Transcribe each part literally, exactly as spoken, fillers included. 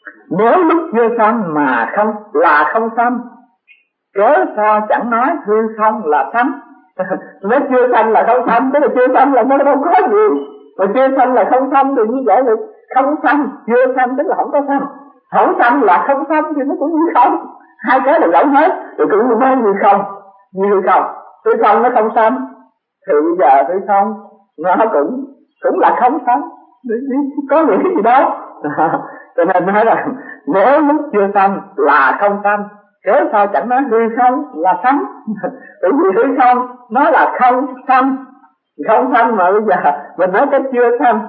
Nếu lúc chưa sanh mà không là không sanh, cớ sao chẳng nói hư không là sanh? Nếu chưa sanh là không sanh, tức là chưa sanh là nó đâu có gì. Mà chưa sanh là không sanh thì như vậy là không sanh, chưa sanh tức là không có sanh. Không sanh là không sanh thì nó cũng như không. Hai cái là lẫn hết, rồi cũng nói như không, như không. Hư không nó không sanh, thì bây giờ hư không nó cũng cũng là không sanh, có những cái gì đâu. Cho nên nói là nếu lúc chưa sanh là không sanh, cớ sao chẳng nói hư không là sanh? Bởi vì hư không nó là không sanh, không sanh mà bây giờ mình nói cái chưa sanh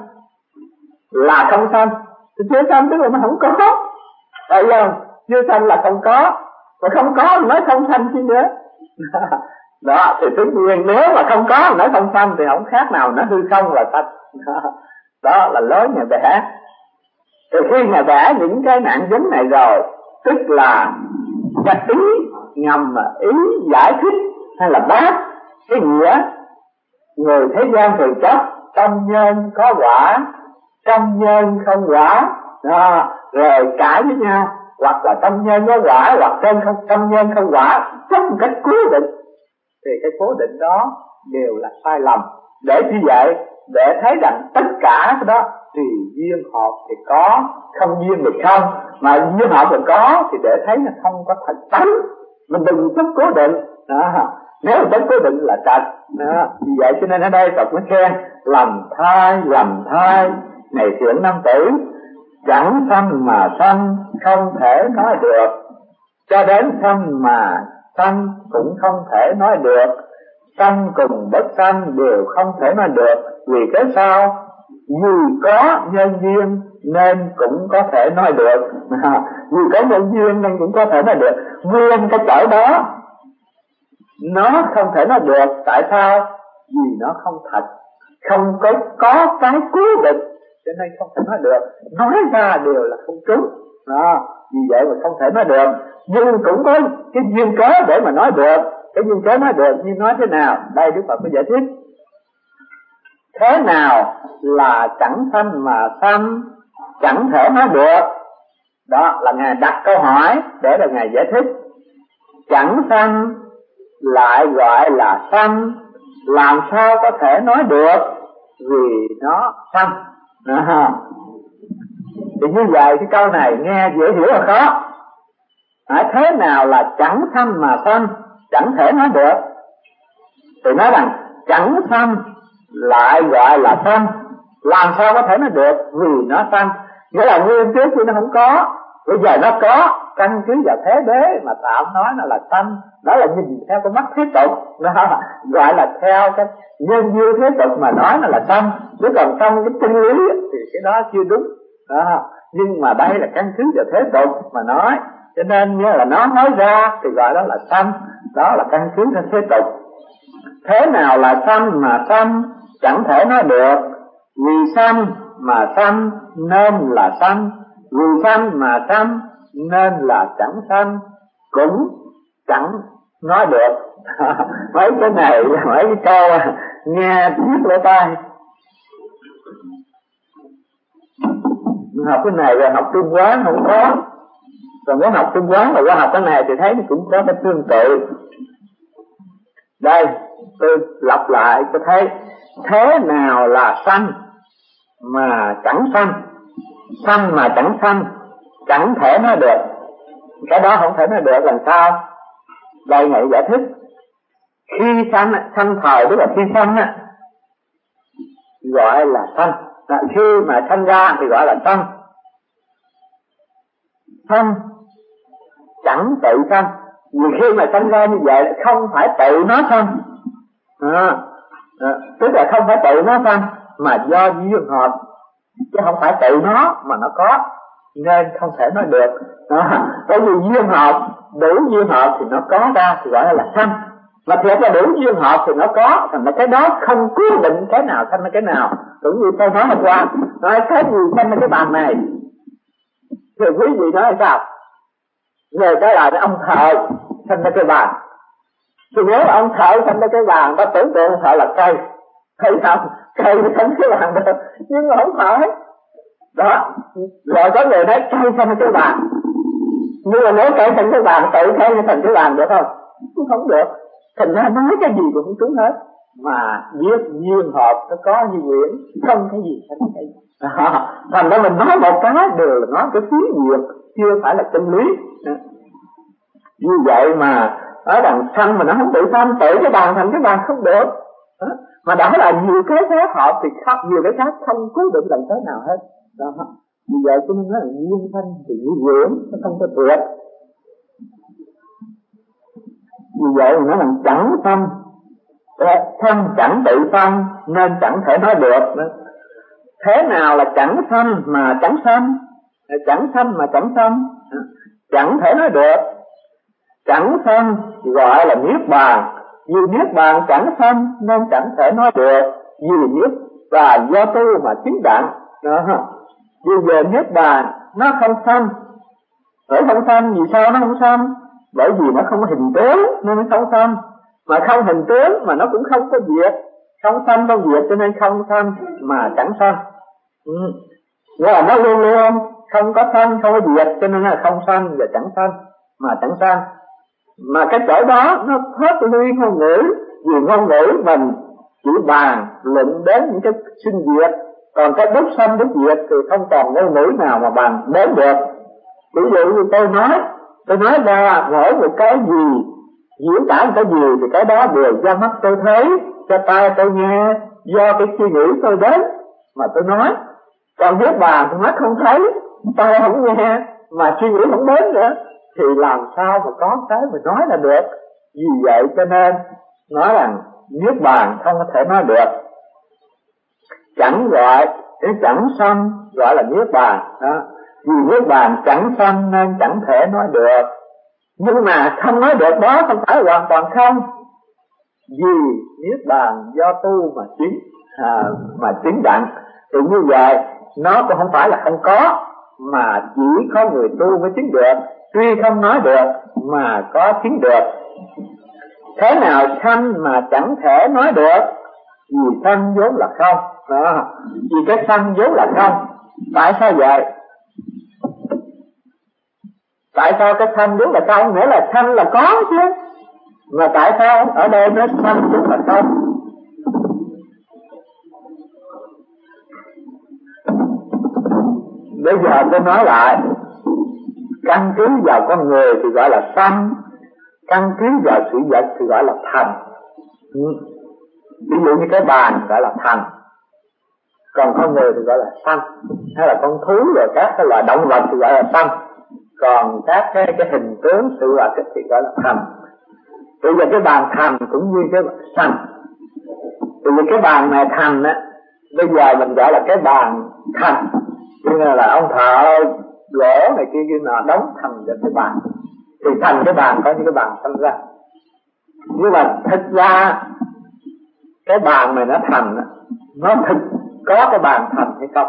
là không sanh, thì chưa sanh tức là nó không có, tại không? Chưa sanh là không có, mà không có nói không sanh chứ nữa. Đó thì tất nhiên nếu mà không có nói không sanh thì không khác nào nó hư không là sanh. Đó là lối nhà vẽ. Từ khi Ngài vẽ những cái nạn vấn này rồi, tức là cái ý ngầm, ý giải thích hay là bác cái nghĩa người thế gian thường chấp trong nhân có quả, trong nhân không quả, đó, rồi cãi với nhau, hoặc là trong nhân có quả, hoặc trong không trong nhân không quả, trong một cách cố định, thì cái cố định đó đều là sai lầm. Để như vậy, để thấy rằng tất cả cái đó thì duyên hợp thì có, không duyên thì không, mà duyên hợp thì có thì để thấy nó không có thật tánh. Mình đừng chấp cố định đó. Nếu mà chấp cố định là trật đó. Vì vậy cho nên ở đây Phật mới khen lầm thai, lầm thai này thượng nam tử, chẳng sanh mà sanh không thể nói được, cho đến sanh mà sanh cũng không thể nói được, sanh cùng bất sanh đều không thể nói được. Vì cái sao? Dù có nhân duyên nên cũng có thể nói được. À, dù có nhân duyên nên cũng có thể nói được. Nguyên cái chỗ đó nó không thể nói được. Tại sao? Vì nó không thật, không có có cái cố định, cho nên không thể nói được. Nói ra đều là không trúng. Đó, vì vậy mà không thể nói được. Nhưng cũng có cái duyên cớ để mà nói được. Cái duyên cớ nói được, nhưng nói thế nào? Đây Đức Phật có giải thích. Thế nào là chẳng sanh mà sanh, chẳng thể nói được? Đó là Ngài đặt câu hỏi để là Ngài giải thích. Chẳng sanh lại gọi là sanh, làm sao có thể nói được? Vì nó sanh. À, thì như vậy cái câu này nghe dễ hiểu là khó. À, thế nào là chẳng sanh mà sanh, chẳng thể nói được? Thì nói rằng chẳng sanh lại gọi là sanh, làm sao có thể nói được? Vì nó sanh. Nghĩa là nguyên trước khi nó không có, bây giờ nó có, căn cứ vào thế đế mà tạm nói nó là sanh. Đó là nhìn theo cái mắt thế tục, đó gọi là theo cái nhân duyên thế tục mà nói nó là sanh. Chứ còn trong cái chân lý thì cái đó chưa đúng đó. Nhưng mà đây là căn cứ vào thế tục mà nói, cho nên như là nó nói ra thì gọi đó là sanh. Đó là căn cứ theo thế tục. Thế nào là sanh mà sanh, chẳng thể nói được. Vì sanh mà sanh nên là sanh, vì sanh mà sanh nên là chẳng sanh, cũng chẳng nói được. Mấy cái này, mấy cái câu nghe biết lỗ tai. Học cái này rồi học Trung Quán không có, còn muốn học Trung Quán mà qua học cái này thì thấy nó cũng có cái tương tự. Đây tôi lặp lại cho thấy. Thế nào là sanh mà chẳng sanh, sanh mà chẳng sanh, chẳng thể nói được. Cái đó không thể nói được làm sao? Đây Ngài giải thích. Khi sanh, sanh thời tức là khi sanh á, gọi là sanh. Khi mà sanh ra thì gọi là sanh. Sanh chẳng tự sanh. Vì khi mà sanh ra như vậy không phải tự nó sanh, à, à, tức là không phải tự nó sanh mà do duyên hợp, chứ không phải tự nó mà nó có, nên không thể nói được. À, bởi vì duyên hợp, đủ duyên hợp thì nó có ra thì gọi là sanh. Mà thiệt là đủ duyên hợp thì nó có, thành ra cái đó không quyết định cái nào sanh cái nào. Cũng như tôi nói hôm qua, nói cái gì sanh cái bàn này thì quý vị nói là sao? Về cái là ông thợ sanh ra cái bàn, thì nếu mà ông thợ sanh ra cái bàn, ta tưởng tượng ông thợ là cây, thấy không? Cây nó sanh cái bàn được, nhưng mà không phải. Đó, rồi có người nói cây xanh cái bàn, nhưng mà nếu cây xanh cái bàn tự cây thành cái bàn được không? Cũng không được. Thành ra nói cái gì cũng không trúng hết. Mà biết duyên hợp nó có như quyển, không cái gì thành cái gì. À, thành ra mình nói một cái đều là nói cái phí nhiệt, chưa phải là chân lý. Như vậy mà nói rằng sanh mà nó không tự sanh, tự cái bàn thành cái bàn không được. Đó. Mà đã là nhiều cái khác hợp thì khác, nhiều cái khác không cố định làm thế nào hết. Đó. Vì vậy cho nên nói là duyên sanh thì như quyển, nó không có tuyệt. Vì vậy mà nói là chẳng sanh, sanh chẳng tự sanh nên chẳng thể nói được. Thế nào là chẳng sanh mà chẳng sanh, chẳng sanh mà chẳng sanh, chẳng thể nói được. Chẳng sanh gọi là niết bàn, vì niết bàn chẳng sanh nên chẳng thể nói được. Vì niết bàn do tu mà chứng đặng. Đó. Vì về niết bàn nó không sanh. Bởi không sanh, vì sao nó không sanh? Bởi vì nó không có hình tướng nên nó không sanh. Mà không hình tướng mà nó cũng không có diệt. Không sanh không diệt cho nên không sanh mà chẳng sanh. Ừ. Nghĩa là nó luôn luôn không có sanh không có diệt cho nên là không sanh và chẳng sanh mà chẳng sanh. Mà cái chỗ đó nó thoát ly ngôn ngữ. Vì ngôn ngữ mình chỉ bàn luận đến những cái sinh diệt, còn cái đúc sanh đúc diệt thì không còn ngôn ngữ nào mà bàn đến được. Ví dụ như tôi nói tôi nói ra mỗi một cái gì, diễn tả một cái gì thì cái đó đều do mắt tôi thấy, cho tai tôi nghe, do cái suy nghĩ tôi đến mà tôi nói. Còn viết bàn thì mắt không thấy, tai không nghe, mà suy nghĩ không đến nữa, thì làm sao mà có cái mà nói là được. Vì vậy cho nên nói rằng niết bàn không có thể nói được. Chẳng gọi, cái chẳng sanh gọi là niết bàn đó. Vì niết bàn chẳng sanh nên chẳng thể nói được. Nhưng mà không nói được đó không phải hoàn toàn không. Vì niết bàn do tu mà chứng, à, mà chứng đặng. Thì như vậy nó cũng không phải là không có, mà chỉ có người tu mới chứng được. Tuy không nói được mà có chứng được. Thế nào sanh mà chẳng thể nói được? Vì sanh vốn là không. Đó. Vì cái sanh vốn là không. Tại sao vậy? Tại sao cái sanh vốn là không? Nghĩa là sanh là có chứ. Mà tại sao ở đây nó sanh vốn là không? Bây giờ tôi nói lại, căn cứ vào con người thì gọi là sanh, căn cứ vào sự vật thì gọi là thành. Ừ. Ví dụ như cái bàn gọi là thành, còn con người thì gọi là sanh. Hay là con thú rồi các cái loại động vật thì gọi là sanh, còn các cái, cái hình tướng sự vật thì gọi là thành. Bây giờ cái bàn thành cũng như cái sanh. Bây giờ cái bàn này thành á, bây giờ mình gọi là cái bàn thành, như là ông thợ gỗ này kia kia nào đóng thành vào cái bàn, thì thành cái bàn có những cái bàn sanh ra. Nhưng mà thực ra cái bàn này nó thành, nó thực có cái bàn thành hay không?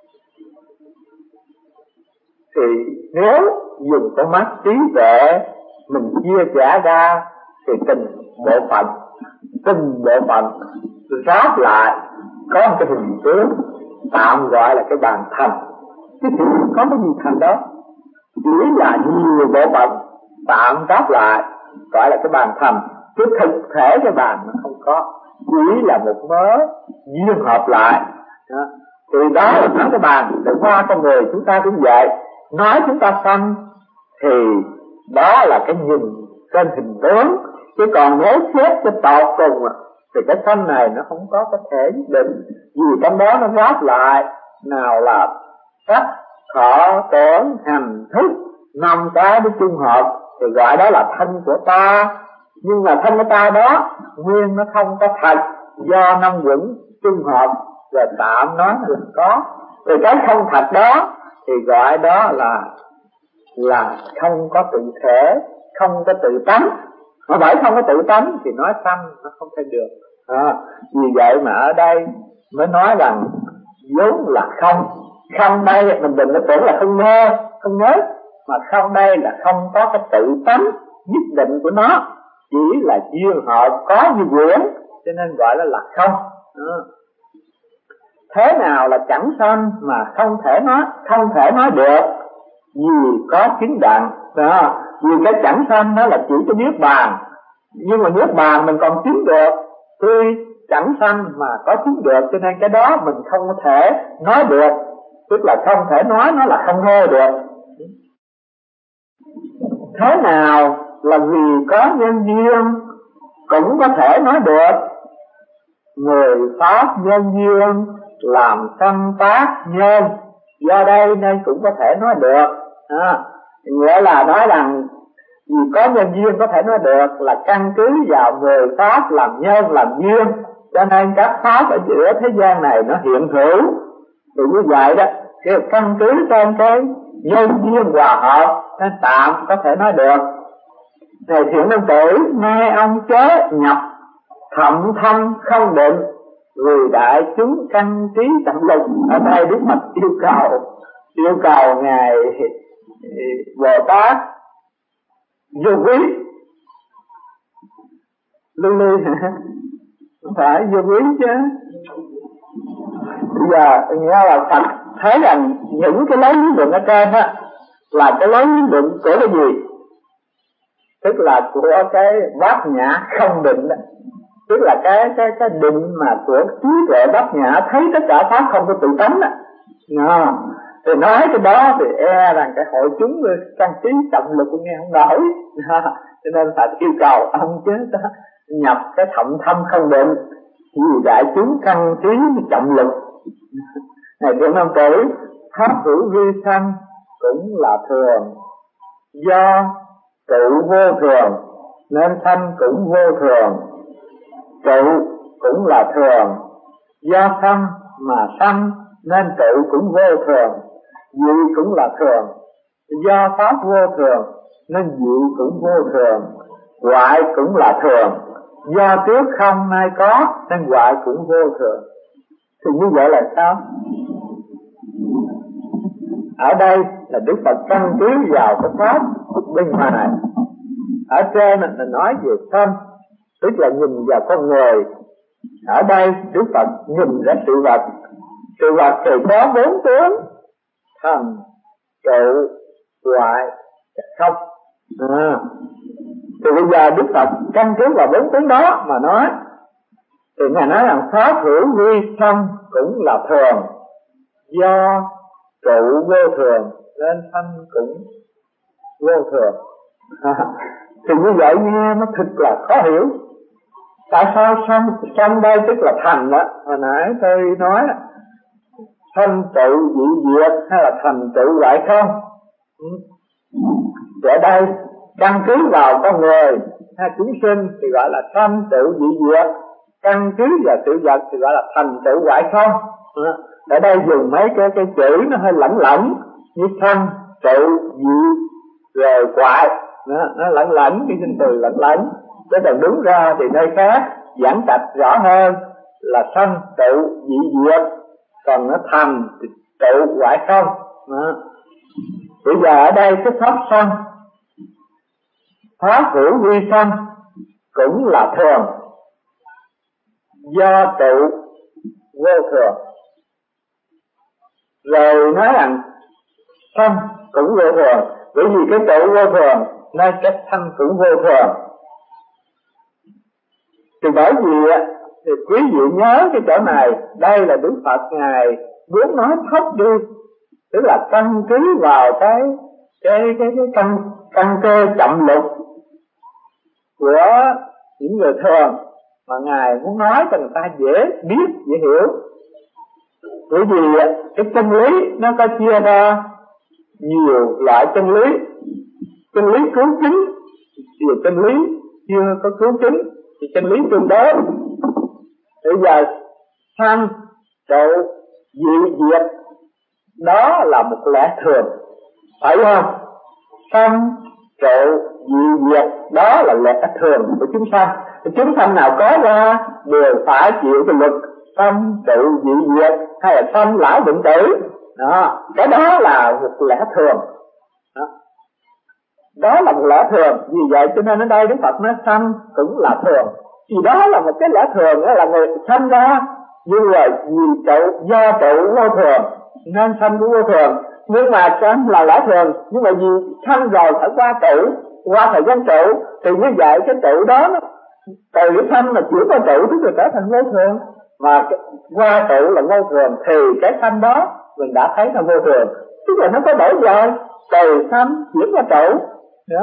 Thì nếu dùng cái mắt trí tuệ mình chia sẻ ra thì từng bộ phận, từng bộ phận ráp lại có một cái hình tướng tạm gọi là cái bàn thành. Chứ thì có cái gì thành đó, chỉ là nhiều bộ phận tạm ráp lại gọi là cái bàn thành. Chứ thực thể cái bàn nó không có, chỉ là một mớ duyên hợp lại đó. Thì đó là nói cái bàn. Để qua con người chúng ta cũng vậy, nói chúng ta sanh thì đó là cái nhìn trên hình tướng. Chứ còn nếu xét cho tột cùng thì cái sanh này nó không có cái thể nhất định. Vì trong đó nó ráp lại, nào là sắc, thọ, tưởng, hành, thức, năm cái với chung hợp thì gọi đó là thân của ta. Nhưng mà thân của ta đó nguyên nó không có thật, do năm quẩn chung hợp rồi tạm nói là có. Rồi cái không thật đó thì gọi đó là là không có tự thể, không có tự tánh. Mà bởi không có tự tánh thì nói sanh nó không thể được. À, vì vậy mà ở đây mới nói rằng vốn là không. Không đây mình đừng có tưởng là không mơ, không nhớ, mà không đây là không có cái tự tánh nhất định của nó, chỉ là duyên hợp có như quyển, cho nên gọi là là không. À. thế nào là chẳng sanh mà không thể nói, không thể nói được vì có chứng đặng đó. Vì cái chẳng sanh đó là chỉ cái niết bàn, nhưng mà niết bàn mình còn chứng được, tuy chẳng sanh mà có chứng được, cho nên cái đó mình không có thể nói được, tức là không thể nói, nó là không hô được. Thế nào là vì có nhân duyên cũng có thể nói được, người pháp nhân duyên làm sanh tác nhân, do đây nên cũng có thể nói được. À, nghĩa là nói rằng vì có nhân duyên có thể nói được là căn cứ vào mười pháp làm nhân làm duyên, cho nên các pháp ở giữa thế gian này nó hiện hữu. Thì như vậy đó, cái căn cứ trên cái nhân duyên hòa hợp nên tạm có thể nói được. Này thiện nam tử, nghe ông chớ nhập thậm thâm không định, vì đại chúng căn trí tận lực. Ở đây Đức Phật yêu cầu yêu cầu ngài Bồ Tát vô quý lưu ly không phải vô quý chứ. Bây giờ nghe là Phật thấy rằng những cái lối lý luận ở trên á là cái lối lý luận của cái gì? Tức là của cái bát nhã không định đó. Tức là cái cái cái định mà của trí tuệ bát nhã thấy tất cả pháp không có tự tánh đó. Nó thì nói cái đó thì e rằng cái hội chúng căn trí trọng lực cũng nghe không nổi. Cho nên phải yêu cầu ông chứ đó nhập cái thậm thâm không định, vì đại chúng căn trí trọng lực. Này thiện nam tử, pháp hữu vi sanh cũng là thường, do trụ vô thường nên sanh cũng vô thường. Trụ cũng là thường, do sanh mà sanh nên trụ cũng vô thường. Dị cũng là thường, do pháp vô thường nên dị cũng vô thường. Hoại cũng là thường, do trước không nay có nên hoại cũng vô thường. Thì như vậy là sao? Ở đây là Đức Phật căn cứ vào cái pháp bên ngoài. Ở trên là nói về tâm, tức là nhìn vào con người. Ở đây Đức Phật nhìn ra sự vật. Sự vật thì có bốn tướng: thành, trụ, hoại, không. À, thì bây giờ Đức Phật căn cứ vào bốn tướng đó mà nói. Thì Ngài nói rằng pháp hữu vi sanh cũng là thường, do trụ vô thường nên sanh cũng vô thường. À, thì như vậy nghe nó thật là khó hiểu. Tại sao sanh, sanh đây tức là thành đó. Hồi nãy tôi nói sanh trụ dị diệt hay là thành trụ hoại không. Ở đây căn cứ vào con người hay chúng sinh thì gọi là sanh trụ dị diệt, căn cứ vào sự vật thì gọi là thành trụ hoại không. Ở đây dùng mấy cái cái chữ nó hơi lẫn lẫn như sanh trụ dị rồi hoại, nó, nó lẫn lẫn, cái sinh từ lẫn lẫn. Chứ còn đúng ra thì nơi khác giảng tạch rõ hơn là sanh trụ dị diệt, còn nó thành trụ hoại không. Đó. Bây giờ ở đây cái pháp sanh, pháp hữu vi sanh cũng là thường, do trụ vô thường. Rồi nói rằng sanh cũng vô thường, bởi vì cái trụ vô thường nên cái sanh cũng vô thường. Thì bởi vì thì quý vị nhớ cái chỗ này, đây là Đức Phật Ngài muốn nói thấp đi, tức là căn cứ vào cái cái cái cái căn căn cơ chậm lực của những người thường mà Ngài muốn nói cho người ta dễ biết, dễ hiểu. Bởi vì cái chân lý nó có chia ra nhiều loại chân lý. Chân lý cứu chứng thì chân lý chưa có cứu chứng thì chân lý tương đối. Bây giờ sanh trụ dị diệt đó là một lẽ thường, phải không? Sanh trụ dị diệt đó là lẽ thường của chúng sanh. Chúng sanh nào có ra đều phải chịu cái luật sanh trụ dị diệt hay là sanh lão bệnh tử. Đó, cái đó là một lẽ thường. Đó. Đó là một lẽ thường. Vì vậy cho nên ở đây Đức Phật nói sanh cũng là thường. Vì đó là một cái lẽ thường, đó là người sanh ra Nhưng mà vì trụ, do trụ vô thường nên sanh cũng vô thường. Nhưng mà sanh là lẽ thường, nhưng mà vì sanh rồi phải qua trụ, qua thời gian trụ, thì như vậy cái trụ đó nó, từ cái sanh mà chuyển qua trụ tức là trở thành vô thường. Mà qua trụ là vô thường thì cái sanh đó mình đã thấy là vô thường, tức là nó có đổi rồi, từ sanh chuyển qua trụ đó.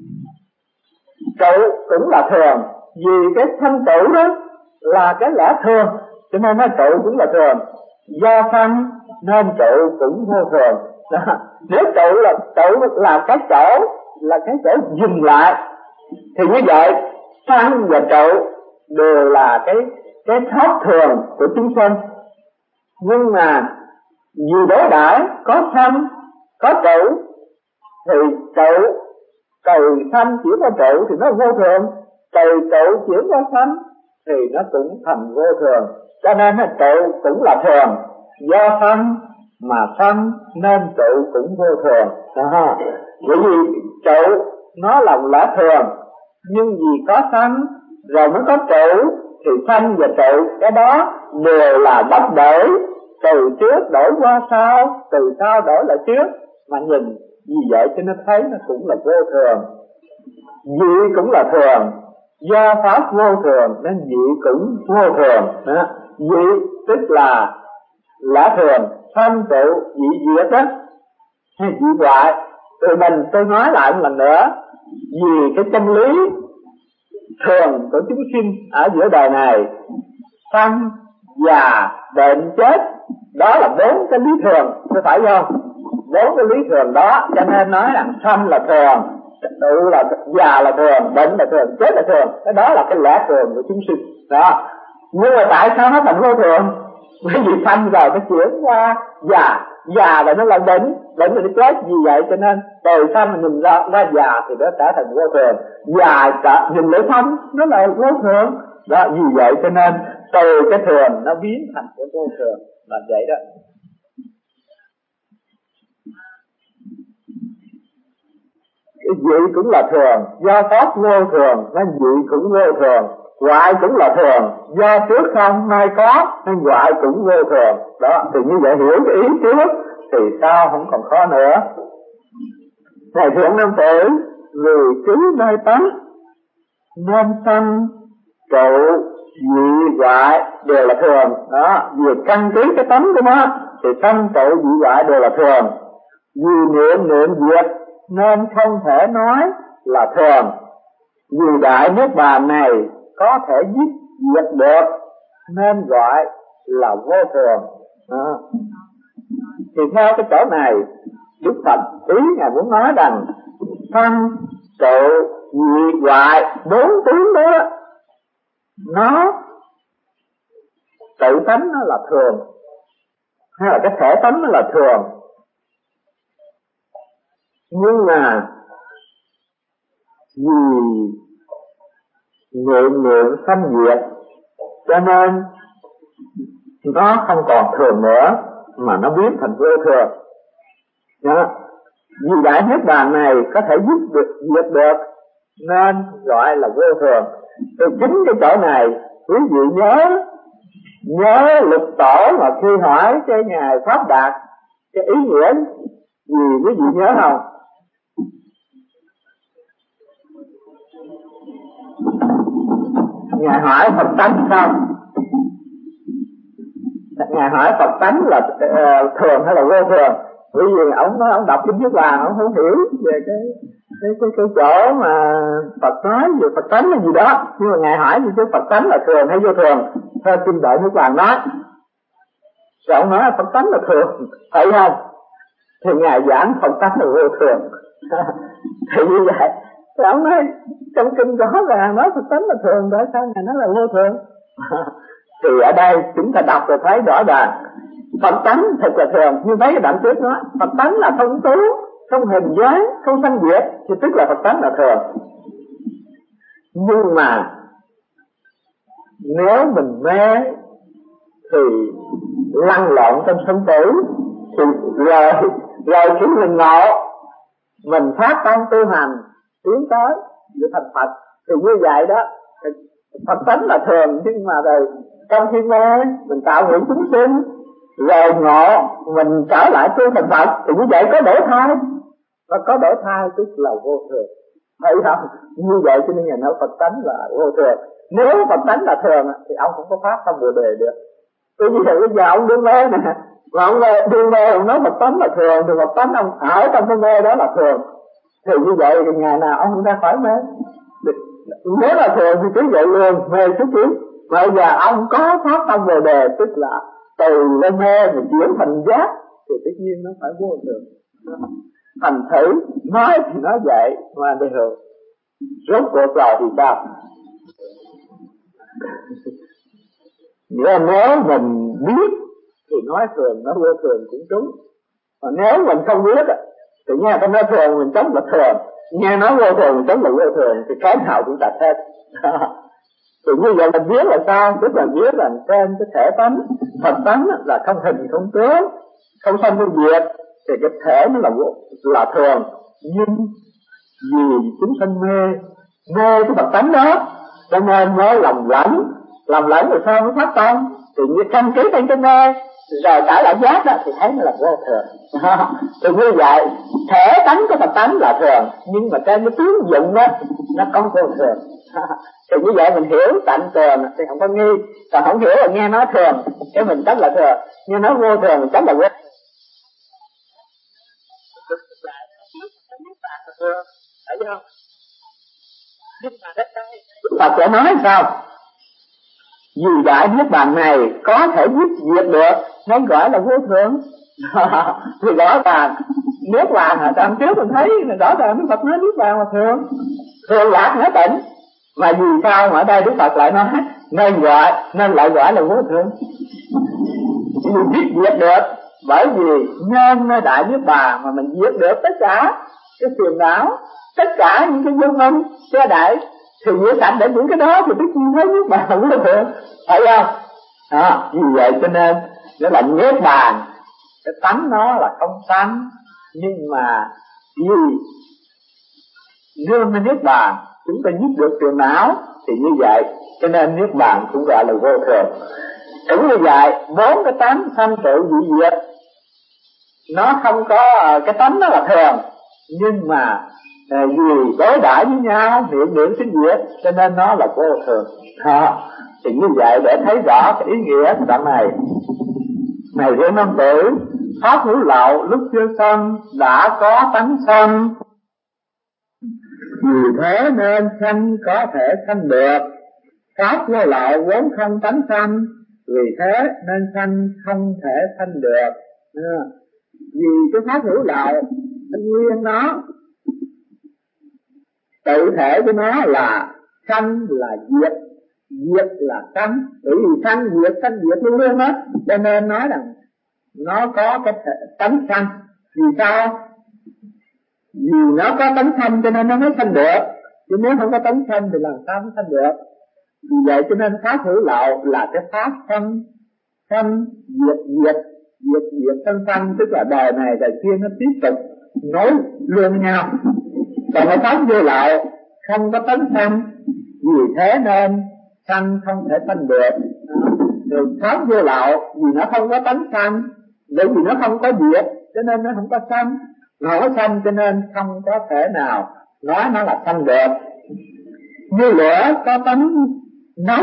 Trụ cũng là thường, vì cái sanh trụ đó là cái lẽ thường, cho nên nó trụ cũng là thường. Do sanh nên trụ cũng vô thường đó. Nếu trụ là trụ là cái chỗ, là cái chỗ dừng lại, thì như vậy sanh và trụ đều là cái cái pháp thường của chúng sinh. Nhưng mà vì đối đãi có sanh có trụ, thì trụ từ sanh chuyển qua trụ thì nó vô thường, từ trụ chuyển qua sanh thì nó cũng thành vô thường. Cho nên nó trụ cũng là thường, do sanh mà sanh nên trụ cũng vô thường đó. Bởi vì trụ nó là lẽ thường, nhưng vì có sanh rồi mới có trụ, thì sanh và trụ cái đó đều là bất đổi, từ trước đổi qua sau, từ sau đổi lại trước. Mà nhìn vì vậy cho nó thấy nó cũng là vô thường. Dị cũng là thường, do pháp vô thường nên dị cũng vô thường đó. Dị tức là lẽ thường, sanh trụ dị diệt đó, hay dị hoại. Từ mình tôi nói lại một lần nữa, vì cái chân lý thường của chúng sinh ở giữa đời này, sanh già bệnh chết, đó là bốn cái lý thường, có phải không? Bốn cái lý thường đó, cho nên nói rằng sanh là thường, trụ là già là thường, bệnh là thường, chết là thường. Cái đó là cái lẽ thường của chúng sinh đó. Nhưng mà tại sao nó thành vô thường? Bởi vì sanh rồi nó chuyển qua già, già là nó là bệnh, bệnh là nó chết. Vì vậy cho nên từ sanh mình nhìn ra qua già thì nó trở thành vô thường, già trở nhìn lại sanh nó là vô thường đó. Vì vậy cho nên từ cái thường nó biến thành cái vô thường là vậy đó. Cái dị cũng là thường, do pháp vô thường nên dị cũng vô thường. Hoại cũng là thường, do trước không nay có nên hoại cũng vô thường đó. Thì như vậy hiểu cái ý trước thì sao không còn khó nữa. Này thượng nam tử, vì cứ nơi tánh nên sanh trụ dị hoại đều là thường đó. Vì căn cứ cái tánh của nó thì sanh trụ dị hoại đều là thường. Vì niệm niệm diệt nên không thể nói là thường. Vì đại niết bàn này có thể giết diệt được nên gọi là vô thường đó. Thì theo cái chỗ này, Đức Phật ý Ngài muốn nói rằng sanh trụ dị hoại bốn tướng đó, nó tự tánh nó là thường, hay là cái thể tánh nó là thường. Nhưng mà vì niệm niệm sanh diệt cho nên nó không còn thường nữa, mà nó biến thành vô thường đó. Vì đại niết bàn này có thể giúp được diệt được nên gọi là vô thường. Từ chính cái chỗ này quý vị nhớ nhớ Lục Tổ mà khi hỏi cái ngài Pháp Đạt cái ý nghĩa gì, quý vị nhớ không? Ngài hỏi Phật tánh không? Ngài hỏi Phật tánh là uh, thường hay là vô thường? Bởi vì ông nói ông đọc kinh Niết Bàn ông không hiểu về cái cái cái cái chỗ mà Phật nói về Phật tánh là gì đó. Nhưng mà Ngài hỏi như cái Phật tánh là thường hay vô thường theo kinh Đại Niết Bàn nói. Rồi ông nói Phật tánh là thường, phải không? Thì Ngài giảng Phật tánh là vô thường. Thì như vậy thì ông nói trong kinh rõ ràng nói Phật tánh là thường, tại sao Ngài nói là vô thường? Thì ở đây chúng ta đọc rồi thấy rõ ràng Phật tánh thật là thường. Như mấy cái đoạn trước nói Phật tánh là không tú, không hình dáng, không sanh diệt, thì tức là Phật tánh là thường. Nhưng mà nếu mình mê thì lăn lộn trong sanh tử, thì rồi rồi khi mình ngộ, mình phát tâm tu hành tiến tới để thành Phật, thì như vậy đó Phật tánh là thường. Nhưng mà rồi trong khi mê mình tạo nguyện chúng sinh, rồi ngộ mình trở lại tu thành Phật, thì như vậy có đổi thai, và có đổi thai tức là vô thường, thấy không? Như vậy cho nên Ngài nói Phật tánh là vô thường. Nếu Phật tánh là thường thì ông không có phát tâm Bồ đề được. Vì vậy bây giờ ông đương mê nè, mà ông đương mê ông nói Phật tánh là thường, thì Phật tánh ông ở trong cái mê đó là thường, thì như vậy thì ngày nào ông cũng ra khỏi mê. Nếu là thường thì cứ vậy luôn, mê xuất kiến. Bây giờ ông có phát tâm Bồ đề, tức là từ lên mê mà chuyển thành giác, thì tất nhiên nó phải vô thường. Thành thử nói thì nói vậy mà bây giờ rốt cuộc rồi thì sao? Nghĩa là nếu mình biết thì nói thường, nói vô thường cũng đúng. Còn nếu mình không biết thì nghe ta nói thường mình chống là thường, nghe nói vô thường mình chống là vô thường, thì cái nào cũng đặt hết. Thì như vậy mình biết là sao? Tức là biết là trên cái thể tánh, Phật tánh là không hình không tướng, không sanh không diệt, thì cái thể nó là là thường. Nhưng vì chúng sanh mê, mê cái Phật tánh đó, cho nên mới lầm lẫn, lầm lẫn rồi sao mới phát tâm, thì như căn cứ trên cái mê, rồi trở lại giác đó thì thấy nó là vô thường. Thì như vậy thể tánh của Phật tánh là thường, nhưng mà trên cái tướng dụng đó nó có vô thường. Thì như vậy mình hiểu tận thường thì không có nghi, còn không hiểu là nghe nói thường cái mình chắc là thường, nghe nói vô thường mình chắc là vô. Thấy không? Phật sẽ nói sao? Vì đại niết bàn này có thể giết diệt được nên gọi là vô thường. Thì rõ ràng niết bàn ở trong trước mình thấy rõ ràng Đức Phật nói niết bàn là thường, thường lạc nó tỉnh. Mà vì sao mà ở đây Đức Phật lại nói nên gọi, nên lại gọi là vô thường? Vì giết diệt được, bởi vì nhân nơi đại niết bàn mà mình diệt được tất cả cái phiền não, tất cả những cái vô minh che đậy, thì diệt sạch để những cái đó thì tất nhiên thấy niết bàn là vô thường, phải không? À, vì vậy cho nên nó là niết bàn, cái tánh nó là không sanh, nhưng mà vì nương nơi niết bàn chúng ta giết được phiền não, thì như vậy cho nên niết bàn cũng gọi là vô thường. Cũng như vậy bốn cái tánh sanh tử dị diệt nó không có, cái tánh nó là thường, nhưng mà vì đối đãi với nhau hiện niệm sinh diệt cho nên nó là vô thường. À, thì như vậy để thấy rõ cái ý nghĩa của đoạn này. Này thiên nam tử, pháp hữu lậu lúc chưa sanh đã có tánh sanh, vì thế nên sanh có thể sanh được. Pháp vô lậu vốn không tánh sanh, vì thế nên sanh không thể sanh được. À, vì cái pháp hữu lậu thanh nguyên nó tự thể của nó là sanh là diệt, diệt là sanh. Bởi vì sanh diệt, sanh diệt luôn luôn đó, cho nên nói rằng nó có cái tánh sanh. Vì sao? Vì nó có tánh sanh cho nên nó mới sanh được, chứ nếu không có tánh sanh thì làm sao mới sanh được. Vì vậy cho nên pháp hữu lậu là cái pháp sanh sanh diệt diệt, diệt diệt sanh sanh, tức là đời này đời kia nó tiếp tục nối luôn nhau. Còn cái pháp vô lậu không có tánh sanh, vì thế nên sanh không thể sanh được. Rồi pháp vô lậu vì nó không có tánh sanh, bởi vì nó không có diệt cho nên nó không có sanh, nó có sanh cho nên không có thể nào nói nó là sanh được. Như lửa có tánh nóng,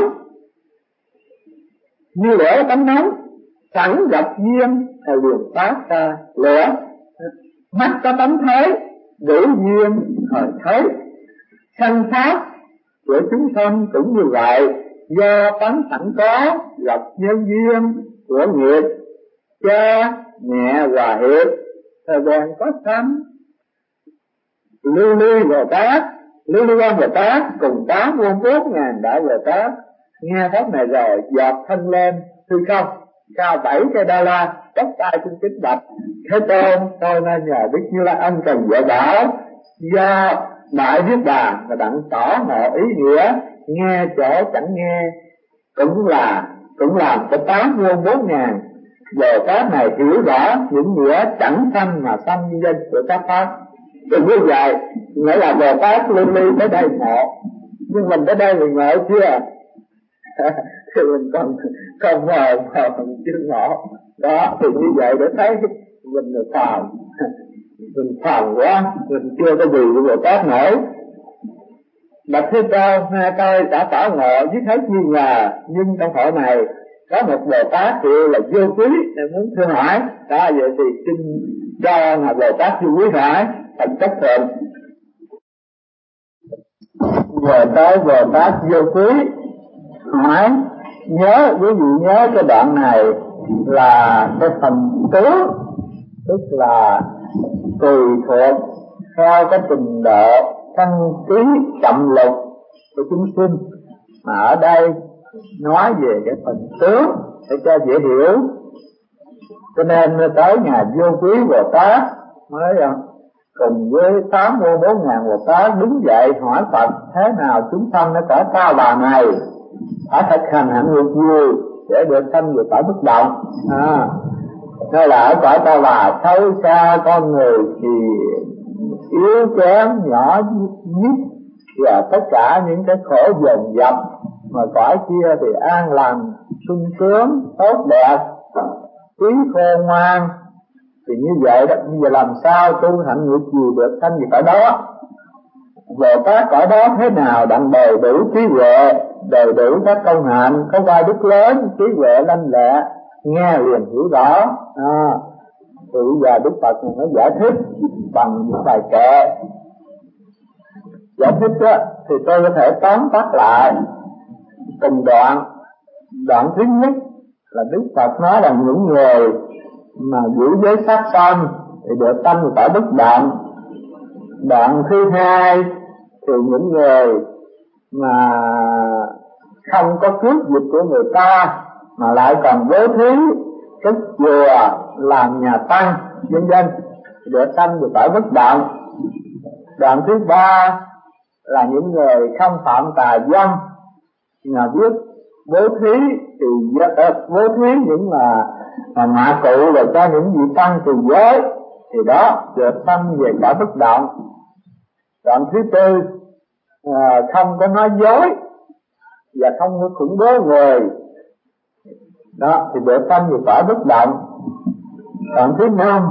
như lửa có tánh nóng, sẵn gặp duyên thì liền phát ra lửa. Mắt có tánh thế, đủ duyên thời thấy. Sanh pháp của chúng sanh cũng như vậy, do tánh sẵn có gặp nhân duyên của nghiệp cha mẹ hòa hiệp thời bèn có sanh. Lưu ly Bồ Tát, Lưu ly Quan Bồ Tát cùng tám muôn bốn ngàn đại Bồ Tát nghe pháp này rồi giọt thân lên hư không, cao bảy cây đa la, chắp tay cung kính bạch: Thế Tôn, tôi nên nhờ Đức Như Lai ân cần dạy bảo, do đại niết bàn và đặng tỏ ngộ ý nghĩa, nghe chỗ chẳng nghe, cũng là cũng làm cho tám muôn bốn ngàn Bồ Tát này hiểu rõ những nghĩa chẳng sanh mà sanh như danh của các pháp. Thì như vậy nghĩa là Bồ Tát lưu ly tới đây ngộ, nhưng mình tới đây mình ngộ chưa? thì mình còn còn mờ mà mình chưa ngộ. Đó thì như vậy để thấy mình là phàm, mình phàm quá, mình chưa có gì của Bồ Tát nổi. Bạch Thế Tôn, hai tôi đã tỏ ngộ với thấy nghi ngờ, nhưng trong hội này có một Bồ Tát hiệu là Vô Quý nên muốn thưa hỏi. Đó vậy thì xin cho là Bồ Tát Vô Quý hỏi thành chấp thuận. Giờ tới Bồ Tát Vô Quý hỏi, nhớ quý vị nhớ cái đoạn này là cái phần tứ, tức là tùy thuộc theo cái trình độ căn trí chậm lục của chúng sinh, mà ở đây nói về cái phần tướng để cho dễ hiểu. Cho nên tới ngày Vô Quý Bồ Tát mới cùng với tám mươi bốn ngàn Bồ Tát đứng dậy hỏi Phật thế nào chúng sanh ở cõi Ta Bà này phải thực hành hạnh nghiệp gì để được sanh về cõi bất động. À, đây là ở cõi Ta Bà xấu xa, con người thì yếu kém, nhỏ nhất và tất cả những cái khổ dồn dập, mà cõi kia thì an lành, sung sướng, tốt đẹp, trí khôn ngoan. Thì như vậy đó, bây giờ làm sao tu hạnh nghiệp gì được sanh về cõi đó? Bồ Tát cõi đó thế nào đặng đầy đủ trí huệ, đầy đủ các công hạnh, có vai đức lớn, trí huệ lanh lẹ, nghe liền hiểu rõ. À, thì bây giờ Đức Phật mới giải thích bằng những bài kệ. Giải thích đó, thì tôi có thể tóm tắt lại từng đoạn. Đoạn thứ nhất là Đức Phật nói rằng những người mà giữ giới sát sanh thì được sanh về cõi bất động. Đoạn thứ hai thì những người mà không có cướp giật của người ta mà lại còn bố thí, cất chùa, làm nhà tăng, vân vân, được sanh về cõi bất động. Đoạn thứ ba là những người không phạm tà dâm, mà biết bố thí thì bố thí những là mà mạ cụ rồi cho những vị tăng trì giới, thì đó được sanh về cõi bất động. Đoạn thứ tư à, không có nói dối và không có khủng bố người, đó thì được sanh về cõi bất động. Đoạn thứ năm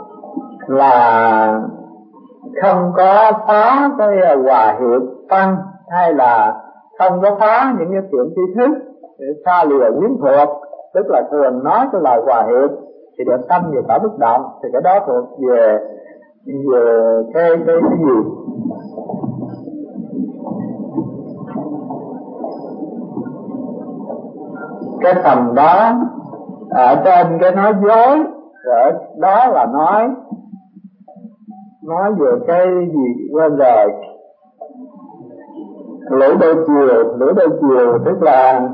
là không có phá cái hòa hiệp tăng, hay là không có phá những cái chuyện tri thức để xa lìa quyến thuộc, tức là thường nói cái lời hòa hiệp thì được sanh về cõi bất động. Thì cái đó thuộc về về cái cái cái gì? Cái phần đó ở trên cái nói dối, rồi đó là nói nói về cái gì quên rồi. Lưỡi đôi chiều, lưỡi đôi chiều tức là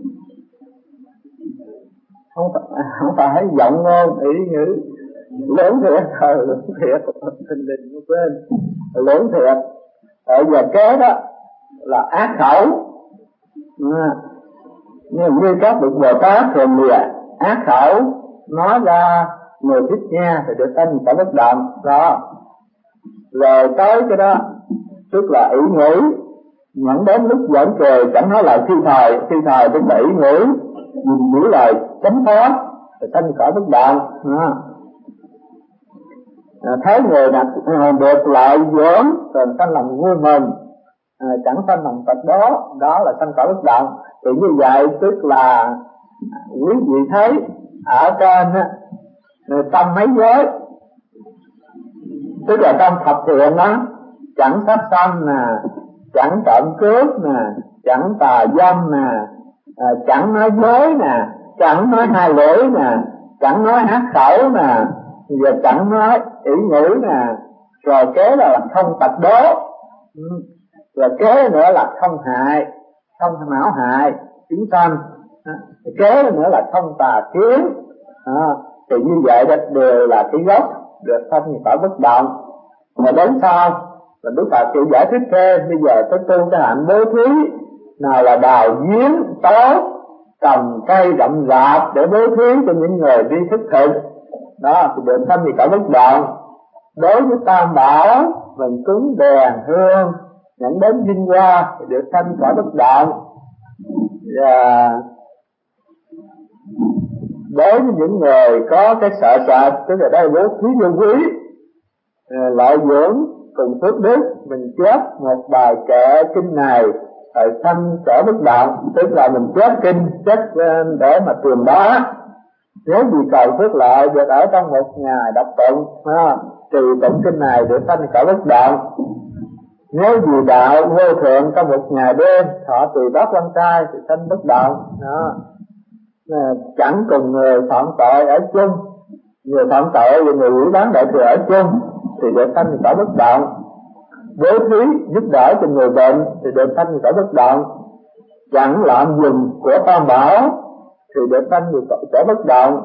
không phải, không phải giọng ngôn ý ngữ lớn thiệt thôi, lớn thiệt thình lình nó quên lớn thiệt. Ở giờ kế đó là ác khẩu, à, nhưng như các bậc Bồ Tát thường là ác khẩu nói ra người thích nghe thì được sanh phải bất động đó. Rồi tới cái đó tức là ý nghĩ, nhận đến lúc giỡn cười chẳng nói lại phi thời, phi thời tức là ý nghĩ, nhìn giữ lời chánh pháp thì sanh khỏi bất động. À, thấy người đặt à, được lại dưỡng rồi sanh lòng vui mừng, à, chẳng sanh lòng tật đó, đó là sanh khỏi bất động. Thì như vậy tức là quý vị thấy ở trên á, tâm mấy giới, tức là trong thập thiện đó, chẳng sát sanh nè, chẳng trộm cướp nè, chẳng tà dâm nè, à, chẳng nói dối nè, chẳng nói hai lưỡi nè, chẳng nói ác khẩu nè, và chẳng nói ỷ ngữ nè, rồi kế là không tật đố, rồi kế nữa là không hại, không não hại chúng sanh, kế nữa là không tà kiến. À, thì như vậy đó đều là cái gốc được sanh khỏi bất động. Mà đến sau là Đức Phật chịu giải thích thêm, bây giờ tới tu cái hạnh bố thí, nào là đào giếng tốt, trồng cây rậm rạp để bố thí cho những người đi thức thực, đó thì được sanh thì khỏi bất động. Đối với tam bảo mình cúng đèn hương, nhận đến vinh hoa thì được sanh khỏi bất động. Và đối với những người có cái sợ sệt, tức là đây bố thí vô quý, lợi dưỡng cùng phước đức, mình chép một bài kệ kinh này thời sanh sở bất động, tức là mình chép kinh chép để mà truyền bá. Nếu vì cầu phước lợi được ở trong một ngày đọc tụng, ha, trì tụng kinh này để sanh sở bất động. Nếu vì đạo vô thượng trong một ngày đêm thọ trì bát quan trai thì sanh bất động. Đó. Chẳng cùng người phạm tội ở chung, người phạm tội và người ủy bán đại thừa ở chung thì được sanh sở bất động. Bố thí giúp đỡ cho người bệnh thì được sanh sở bất động. Chẳng lạm dùng của tam bảo thì được sanh sở bất động.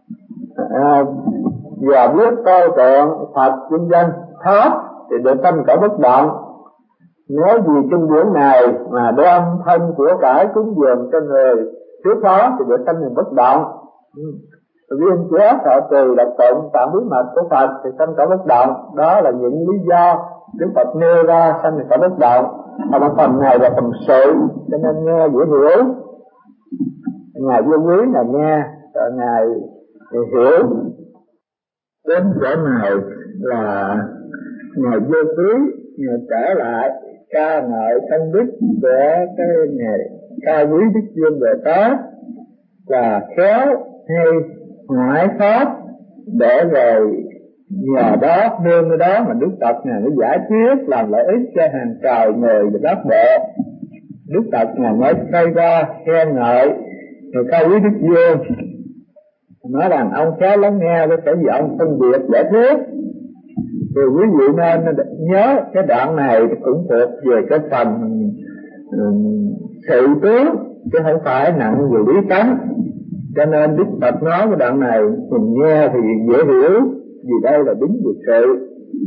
À, và biết tô tượng Phật vân vân pháp thì được sanh sở bất động. Nếu vì kinh điển này mà đem thân của cải cúng dường cho người thiếu phó thì được sanh người bất động. Viên chế thọ trì đọc tụng tạm bí mật của Phật thì sanh sở bất động. Đó là những lý do Đức Phật nêu ra sanh sở bất động. Ở phần này là phần sự cho nên nghe dễ hiểu. Ngài vô quý là nghe, rồi Ngài hiểu. Đến chỗ này là Ngài vô quý, Ngài trở lại ca ngợi công đức của cái Ngài ca quý Đức Dương Bồ Tát và khéo hay ngoại pháp, để rồi nhờ đó nương cái đó mà Đức Phật Ngài mới giải thuyết làm lợi ích cho hàng trời người và các bộ. Đức Phật Ngài mới xây ra khen ngợi người ca quý Đức Dương, nói rằng ông khéo lắng nghe với sẽ vì ông phân biệt giải thuyết. Thì quý vị nên nhớ cái đoạn này cũng thuộc về cái phần um, sự tướng chứ không phải nặng về lý tánh. Cho nên Đức Phật nói cái đoạn này mình nghe thì dễ hiểu, vì đây là đúng về sự.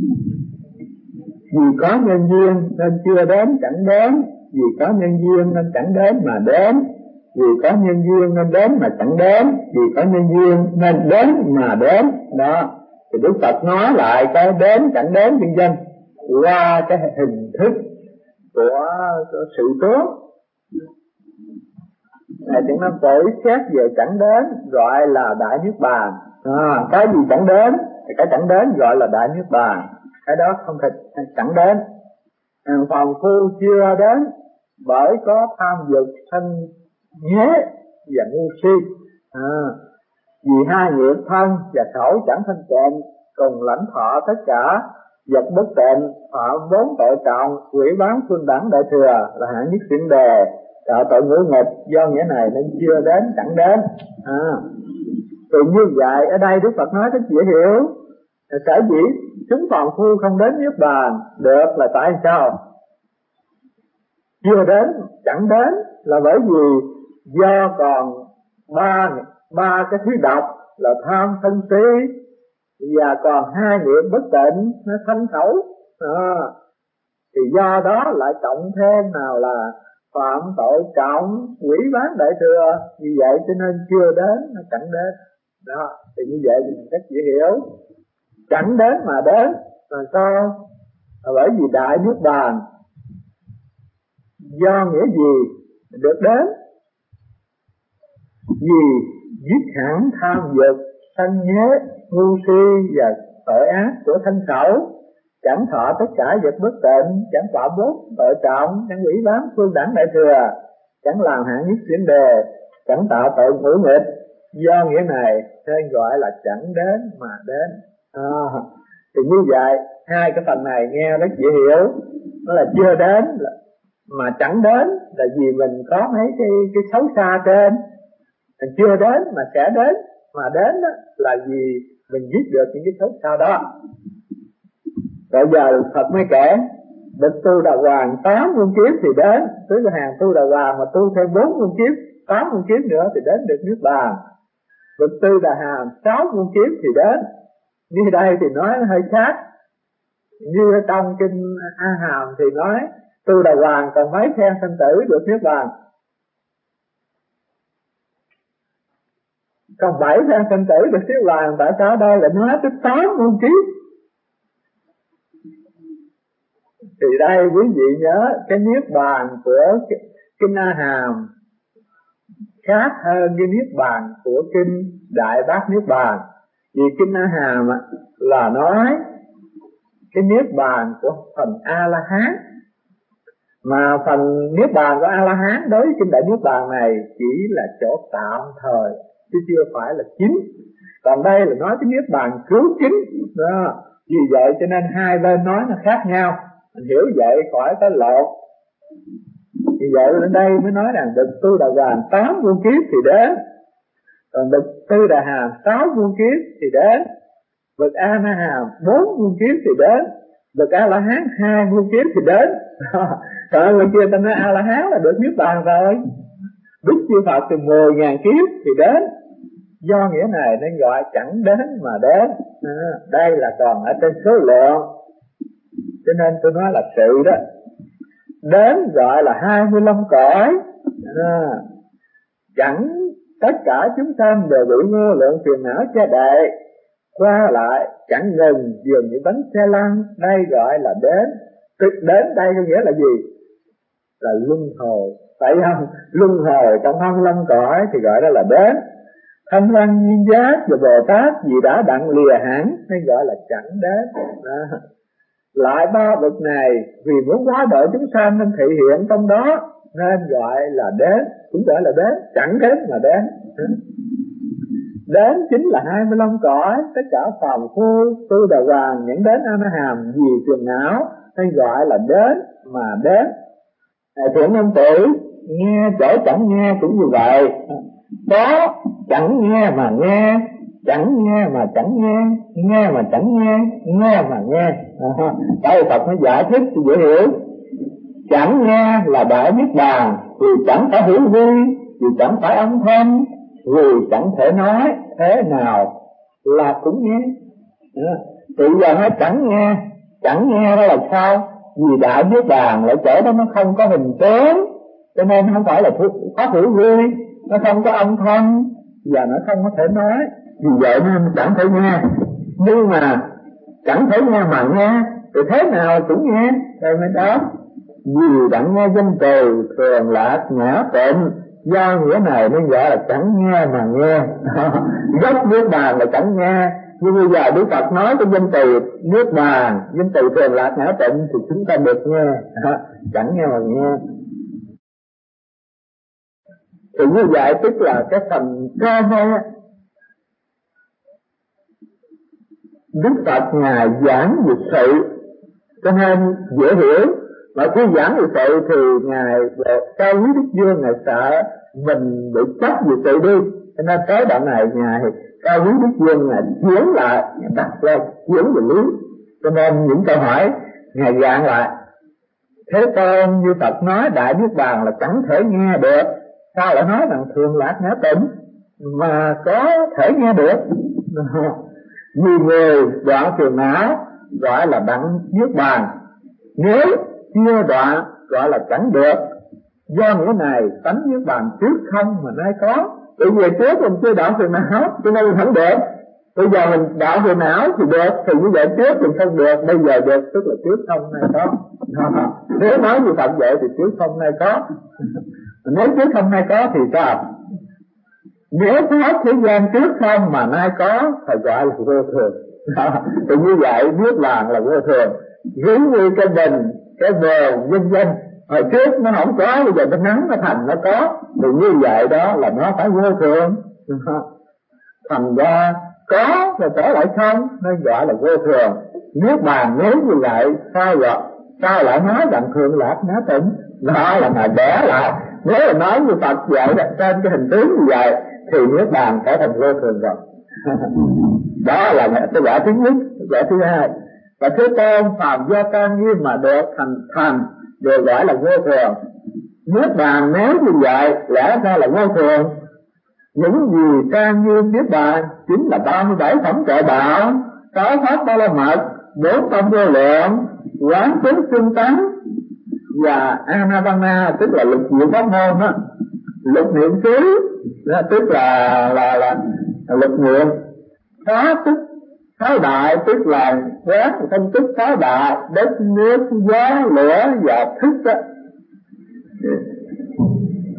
Vì có nhân duyên nên chưa đến chẳng đến, vì có nhân duyên nên chẳng đến mà đến, vì có nhân duyên nên đến mà chẳng đến, vì có nhân duyên nên đến mà đến. Đó, thì Đức Phật nói lại cái đến chẳng đến vân vân qua cái hình thức của, của sự tướng. Này chúng nó tự xét về chẳng đến gọi là đại niết bàn. À, cái gì chẳng đến thì cái chẳng đến gọi là đại niết bàn. Cái đó không thể chẳng đến. Phàm phu chưa đến bởi có tham dục sanh nhế và ngu si. À, vì hai nghiệp thân và khẩu chẳng thanh tịnh, cùng lãnh thọ tất cả vật bất tịnh, thọ bốn tội trọng, quỷ bán phương đẳng đại thừa là hạng nhất xỉn đề, đạo tội ngũ nghịch. Do nghĩa này nên chưa đến chẳng đến. À, thì như vậy ở đây Đức Phật nói rất dễ hiểu. Sở dĩ chúng phàm phu không đến niết bàn được là tại sao? Chưa đến chẳng đến là bởi vì do còn ba ba cái thứ độc là tham sân si, và còn hai nghiệp bất tịnh nó thanh khẩu. À, thì do đó lại cộng thêm nào là phạm tội trọng, quỷ bán đại thừa. Như vậy cho nên chưa đến nó chẳng đến. Đó, thì như vậy thì mình rất dễ hiểu. Chẳng đến mà đến là sao? Là bởi vì đại niết bàn. Do nghĩa gì được đến? Vì giết hẳn tham dục, sân nhế, ngu si và tội ác của thân khẩu, chẳng thọ tất cả vật bất tịnh, chẳng phạm bốn tội trọng, chẳng ủy bán phương đẳng đại thừa, chẳng làm hạng nhất xỉn đề, chẳng tạo tội ngũ nghịch. Do nghĩa này nên gọi là chẳng đến mà đến. À, thì như vậy hai cái phần này nghe rất dễ hiểu. Nó là chưa đến là, mà chẳng đến là vì mình có mấy cái cái xấu xa trên. Mình chưa đến mà sẽ đến, mà đến đó là vì mình giết được những cái xấu xa đó. Bây giờ Phật mới kể bậc tu đà hoàng tám muôn kiếp thì đến, tức là hàng tu đà hoàng mà tu thêm bốn muôn kiếp, tám muôn kiếp nữa thì đến được niết bàn. Bậc tu đà hàm sáu muôn kiếp thì đến. Như đây thì nói nó hơi khác. Như ở trong kinh A Hàm thì nói tu đà hoàng còn mấy phen sanh tử được niết bàn. Còn bảy phen sanh tử được niết bàn. Tại sao đây lại nói tới tám muôn kiếp? Thì đây quý vị nhớ cái niết bàn của kinh A Hàm khác hơn cái niết bàn của kinh Đại Bát Niết Bàn. Vì kinh A Hàm là nói cái niết bàn của phần A La Hán, mà phần niết bàn của A La Hán đối với kinh Đại Niết Bàn này chỉ là chỗ tạm thời chứ chưa phải là chính. Còn đây là nói cái niết bàn cứu chính đó. Vì vậy cho nên hai bên nói nó khác nhau, mình hiểu vậy khỏi có lộn. Vì vậy ở đây mới nói rằng bậc Tu Đà Hoàng tám muôn kiếp thì đến, còn bậc Tư Đà Hàm sáu muôn kiếp thì đến, bậc A Na Hàm bốn muôn kiếp thì đến, bậc A La Hán hai muôn kiếp thì đến. Còn người kia ta nói A La Hán là được niết bàn rồi, Đức Chư Phật từ mười ngàn kiếp thì đến. Do nghĩa này nên gọi chẳng đến mà đến. À, đây là còn ở trên số lượng, cho nên tôi nói là sự đó. Đến gọi là hai mươi lăm cõi. À, chẳng tất cả chúng sanh đều bị vô lượng phiền não che đậy, qua lại chẳng ngừng dường những bánh xe lăn. Đây gọi là đến. Đến đây có nghĩa là gì? Là luân hồi, phải không? Luân hồi trong hai mươi lăm cõi thì gọi đó là đến. Thanh Văn Duyên Giác và Bồ Tát vì đã đặng lìa hẳn nên gọi là chẳng đến. À, lại ba bậc này vì muốn hóa độ chúng sanh nên thị hiện trong đó nên gọi là đến, cũng gọi là đến, chẳng đến mà đến. Đến chính là hai mươi lăm cõi, tất cả phàm phu, Tu Đà Hoàng, những đến A Na Hàm vì phiền não nên gọi là đến mà đến. Này Thiện Nam Tử, nghe chỗ chẳng nghe cũng như vậy. Có chẳng nghe mà nghe, chẳng nghe mà chẳng nghe, nghe mà chẳng nghe, nghe mà nghe. À, tại Phật mới giải thích thì dễ hiểu. Chẳng nghe là Đại Niết Bàn, vì chẳng phải hữu vi, vì chẳng phải âm thanh, vì chẳng thể nói thế nào là cũng nghe. À, tự giờ nói chẳng nghe, chẳng nghe đó là sao? Vì Đại Niết Bàn lại chỗ đó nó không có hình tướng, cho nên không phải là pháp hữu vi, nó không có âm thanh và nó không có thể nói, vì vậy nên chẳng thể nghe. Nhưng mà chẳng thể nghe mà nghe thì thế nào cũng nghe. Đây mới đó, vì đặng nghe danh từ thường lạc ngã tịnh, do nghĩa này nên gọi là chẳng nghe mà nghe. Gốc Niết Bàn là chẳng nghe, nhưng bây giờ Đức Phật nói cái danh từ Niết Bàn, danh từ thường lạc ngã tịnh thì chúng ta được nghe, chẳng nghe mà nghe. Thì như vậy tức là cái phần cơ này Đức Phật Ngài giảng về sự, cho nên dễ hiểu. Mà khi giảng về sự thì Ngài Cao Quý Đức Vương Ngài sợ mình bị chấp về sự đi, cho nên tới đoạn này Ngài Cao Quý Đức Vương Ngài chuyển lại, Ngài đặt lên chuyển về lý. Cho nên những câu hỏi Ngài giảng lại: Thế Tôn, như Phật nói Đại Niết Bàn là chẳng thể nghe được, sao lại nói rằng thường lạc ngã tịnh mà có thể nghe được? Vì người đoạn phiền não gọi là đặng Niết Bàn, nếu chưa đoạn gọi là chẳng được. Do nghĩa này tánh Niết Bàn trước không mà nay có. Bởi vì trước mình chưa đoạn phiền não cho nên mình không được. Bây giờ mình đoạn phiền não thì được, thì như vậy trước mình không được, bây giờ được, tức là trước không nay có. Nếu nói như Phật vậy thì trước không nay có. Nếu trước không nay có thì sao? Nếu có thế gian trước không mà nay có phải gọi là vô thường. Thì như vậy Niết Bàn là vô thường. Giống như cái bình, cái bờ vân vân, hồi trước nó không có, bây giờ nó nắng nó thành nó có, thì như vậy đó là nó phải vô thường. Thành ra có rồi trở lại không nên gọi là vô thường. Niết Bàn nếu như vậy sao vậy? Sao lại nói rằng thường lạc ngã tịnh? Đó là Ngài bẻ lại. Nếu là nói như Phật vậy trên cái hình tướng như vậy thì Niết Bàn trở thành vô thường rồi. Đó là cái giải thứ nhất. Giải thứ hai, và Thế Tôn phàm do can nghiêm mà được thành thành đều gọi là vô thường. Niết Bàn nếu như vậy lẽ ra là vô thường. Những gì can nghiêm Niết Bàn chính là ba mươi bảy phẩm trợ đạo, sáu pháp ba la mật, bốn tâm vô lượng, quán tướng xương tánh và Anapana, tức là lục diệu pháp môn đó. Lục niệm xứ tức là là là, là lục niệm. Phá tức sáu đại tức là quán phân tích sáu đại: đất, nước, gió, lửa và thức đó.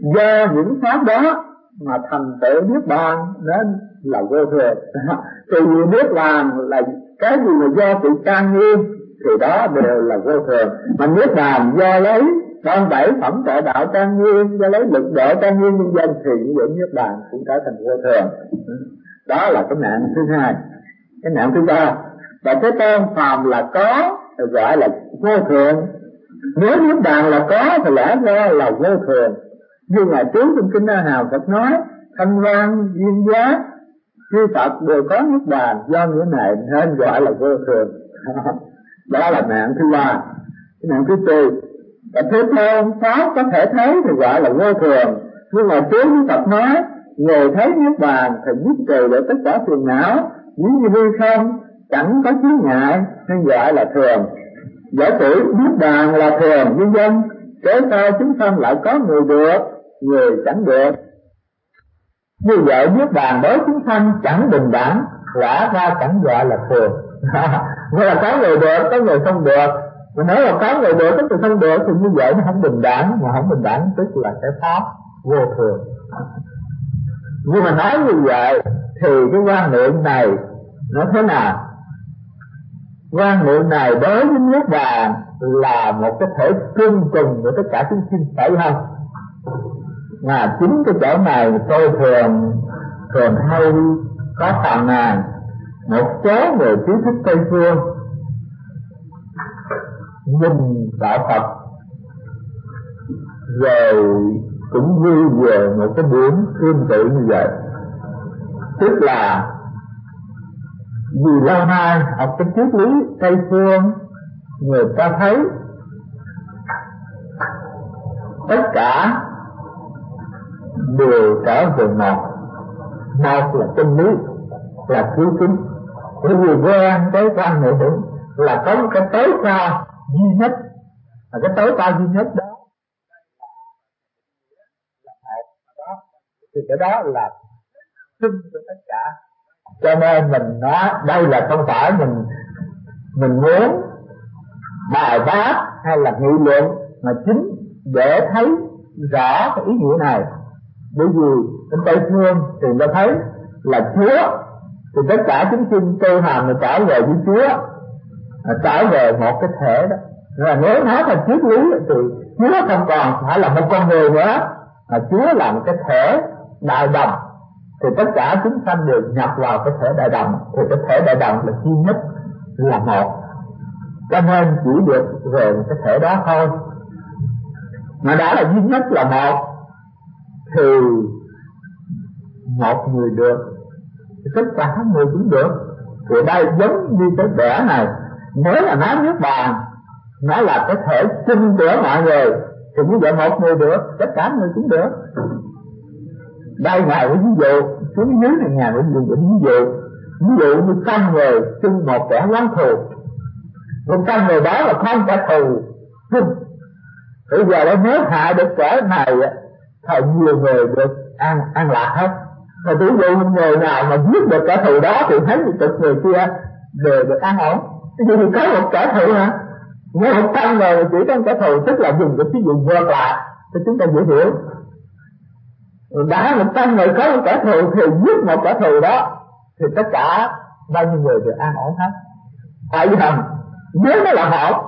do những pháp đó mà thành tựu niết bàn nên là vô thường. Thì niết bàn là cái gì mà do sự trang nghiêm thì đó đều là vô thường. Mà niết bàn do lấy con bảy phẩm trợ đạo trang nghiêm, do lấy lực độ trang nghiêm nhân dân thì như vậy niết bàn cũng trở thành vô thường. Đó là cái nạn thứ hai. Cái nạn thứ ba, và Thế Tôn phàm là có thì gọi là vô thường. Nếu niết bàn là có thì lẽ ra là vô thường. Như ngày trước trong kinh A Hàm Phật nói, thanh văn, duyên giác, chư Phật đều có niết bàn, do nghĩa này nên gọi là vô thường. Đó là nạn thứ ba. Cái nạn thứ tư, và Thế Tôn pháp có thể thấy thì gọi là vô thường. Nhưng mà trước Phật nói, người thấy niết bàn thì dứt trừ để tất cả phiền não, những như hư không, chẳng có chướng ngại nên gọi là thường. Giả sử niết bàn là thường như dân, cớ sao chúng sanh lại có người được, người chẳng được? Như vậy niết bàn đối chúng sanh chẳng bình đẳng, lẽ ra chẳng gọi là thường. Nghĩa là có người được, có người không được. Mà nếu mà có người được, có người không được thì như vậy nó không bình đẳng. Mà không bình đẳng tức là cái pháp vô thường. Nhưng mà nói như vậy thì cái quan niệm này nó thế nào? Quan niệm này đối với niết bàn là một cái thể chung cùng của tất cả chúng sinh, phải không? Mà chính cái chỗ này tôi thường thường hay có phàn nàn một số người trí thức Tây phương nhìn đạo Phật rồi cũng ghi về một cái điểm tương tự như vậy. Tức là vì lâu nay học cái triết lý Tây phương, người ta thấy tất cả đều trở về một. Một là chân lý, là cứu kính. Bởi vì quen cái quan niệm là có một cái tối cao duy nhất, là cái tối cao duy nhất đó là một đó, thì cái đó là chung cho tất cả. Cho nên mình nói đây là không phải mình mình muốn bài bác hay là nghị luận, mà chính để thấy rõ cái ý nghĩa này. Bởi vì trong Tây phương thì ta thấy là Chúa, thì tất cả chúng sinh tu hành là trở về với Chúa, là trở về một cái thể đó. Là nếu nói là triết lý thì Chúa không còn phải là một con người nữa, mà Chúa là một cái thể đại đồng. Thì tất cả chúng sanh đều nhập vào cái thể đại đồng, thì cái thể đại đồng là duy nhất, là một. Cho nên chỉ được về một cái thể đó thôi. Mà đã là duy nhất là một thì một người được thì tất cả người cũng được. Thì đây giống như cái vẽ này, nếu là nói niết bàn nó là cái thể chung của mọi người thì như vậy một người được, tất cả người cũng được. Đây ngài ví dụ, xuống dưới này ngài ví dụ ví dụ ví dụ như trăm người chung một kẻ oán thù, một trăm người đó là không kẻ thù chung. Bây giờ đã nếu hại được kẻ này thì nhiều người được an an lạc hết. Mà ví dụ người nào mà giết được kẻ thù đó thì thấy được người kia đều được an ổn. Vì có một kẻ thù hả? Nếu một trăm người chỉ có kẻ thù, tức là dùng cái ví dụ ngược lại cho chúng ta dễ hiểu. Đã một trăm người có một kẻ thù thì giết một kẻ thù đó thì tất cả bao nhiêu người được an ổn hết. Tại vì rằng nếu nó là một,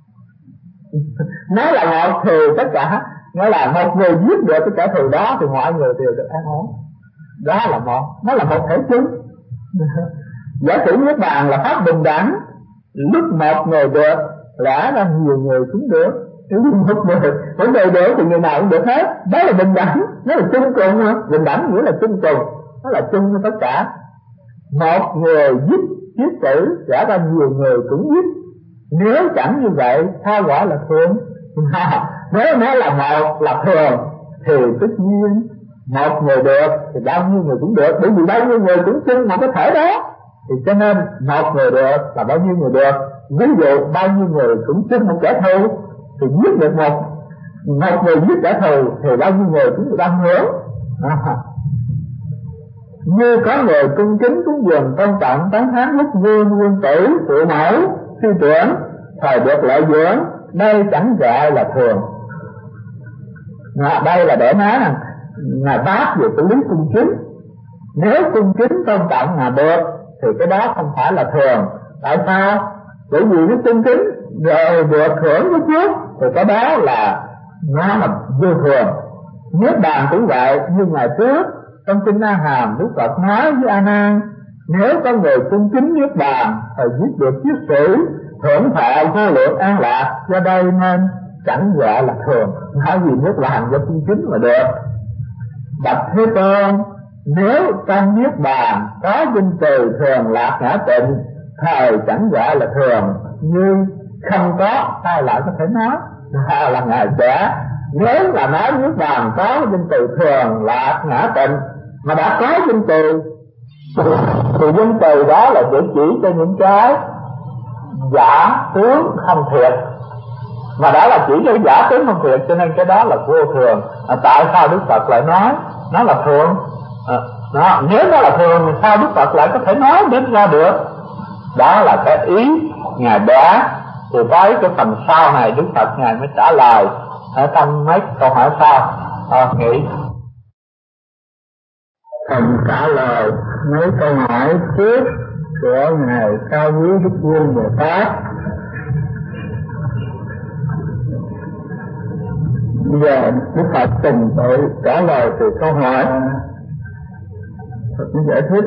nếu là một thì tất cả, nó là một người giết được cái kẻ thù đó thì mọi người đều được an ổn. Đó là một, nó là một thể chung. Giả sử niết bàn là pháp bình đẳng, lúc một người được, lẽ ra nhiều người cũng được. Nếu một người, một người được thì người nào cũng được hết. Đó là bình đẳng, nó là chung cùng mà. Bình đẳng nghĩa là chung cùng, nó là chung với tất cả. Một người giết giết tử, lẽ ra nhiều người cũng giết. Nếu chẳng như vậy, sao gọi là thường? Nếu nó là một là thường thì tất nhiên một người được thì bao nhiêu người cũng được, bởi vì bao nhiêu người cũng chung một cái thể đó. Thì cho nên một người được là bao nhiêu người được. Ví dụ bao nhiêu người cũng chung một kẻ thù thì giết được một một người giết kẻ thù thì bao nhiêu người cũng được ăn hưởng. À, như có người cung kính cúng dường tôn trọng tán thán lúc vương quân tử phụ mẫu sư trưởng thời được lợi dưỡng, đây chẳng gọi là thường. Mà đây là để nói là là bác về cái lý cung kính. Nếu cung kính tôn trọng mà được thì cái đó không phải là thường. Tại sao? Bởi vì cái cung kính rồi được hưởng cái trước thì cái đó là nó là vô thường. Niết bàn cũng vậy, như ngày trước trong kinh A Hàm Đức Phật nói với A Nan, nếu có người cung kính niết bàn thì giết được kiết sử, hưởng thọ vô lượng an lạc, do đây nên chẳng gọi là thường. Nói gì niết bàn do cung kính mà được. Bạch Thế Tôn, nếu trong niết bàn có vinh từ thường lạc ngã tịnh, thời chẳng gọi là thường, như không có sao lại có thể nói là, là ngài trẻ. Nếu là nói niết bàn có vinh từ thường lạc ngã tịnh mà đã có vinh từ thì vinh từ đó là để chỉ cho những cái giả tướng không thiệt, mà đó là chỉ cho cái giả tướng không thiệt, cho nên cái đó là vô thường. À, tại sao Đức Phật lại nói nó là thường? À, đó, nếu nó là thường thì sao Đức Phật lại có thể nói đến ra được? Đó là cái ý ngài đã. Thì tới cái phần sau này Đức Phật ngài mới trả lời ở trong mấy câu hỏi sau. À, nghĩ phần trả lời mấy câu hỏi trước của ngài Cao Quý Đức Vương Bồ Tát. Bây giờ Đức Phật trình tự trả lời từ câu hỏi. Phật mới giải thích: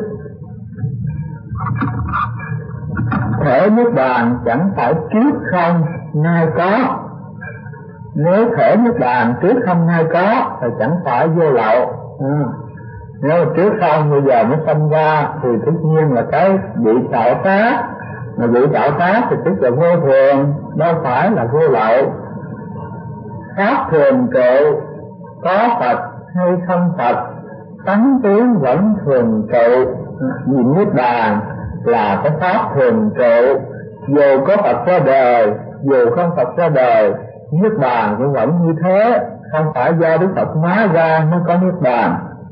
thể niết bàn chẳng phải trước không nay có. Nếu thể niết bàn trước không nay có thì chẳng phải vô lậu. À, nếu trước không bây giờ mới sinh ra thì tất nhiên là cái vị tạo tác, mà vị tạo tác thì tức là vô thường, đâu phải là vô lậu. Pháp thường trụ, có Phật hay không Phật, tánh tướng vẫn thường trụ. Vì niết bàn là cái pháp thường trụ, dù có Phật ra đời, dù không Phật ra đời, niết bàn cũng vẫn như thế, không phải do Đức Phật hóa ra mới có niết bàn.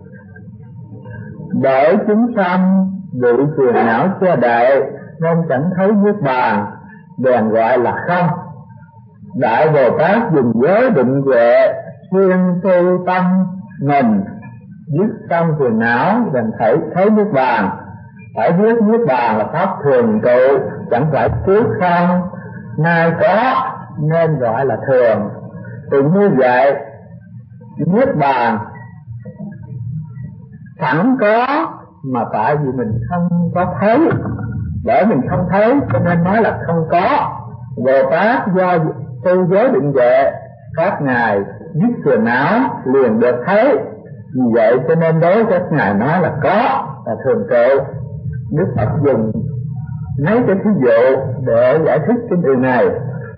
Để chúng sanh bị phiền não che đậy nên chẳng thấy niết bàn, bèn gọi là không. Đại Bồ Tát dùng giới định huệ xuyên tu tâm mình, dứt xong phiền não bèn thấy thấy niết bàn. Phải biết niết bàn là pháp thường trụ, chẳng phải trước không nay có, nên gọi là thường. Thì như vậy niết bàn chẳng có, mà tại vì mình không có thấy, để mình không thấy cho nên nói là không có. Bồ Tát do tu giới định huệ, các ngài dứt phiền não liền được thấy, vì vậy cho nên đối với các ngài nói là có, là thường trụ. Đức Phật dùng mấy cái thí dụ để giải thích cái điều này.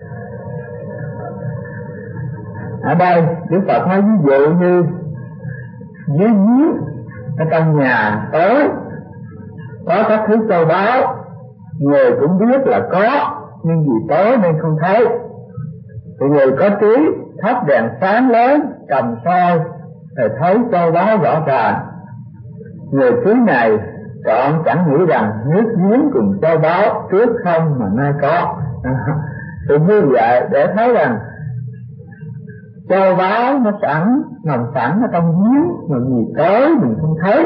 Ở đây Đức Phật nói ví dụ như dưới giếng ở trong nhà tối có các thứ châu báu, người cũng biết là có, nhưng vì tối nên không thấy. Thì người có trí thắp đèn sáng lớn cầm soi thì thấy châu báu rõ ràng. Người trí này chọn chẳng nghĩ rằng nước giếng cùng châu báu trước không mà nay có. Thì như vậy để thấy rằng châu báu nó sẵn, nằm sẵn ở trong giếng mà vì tới mình không thấy,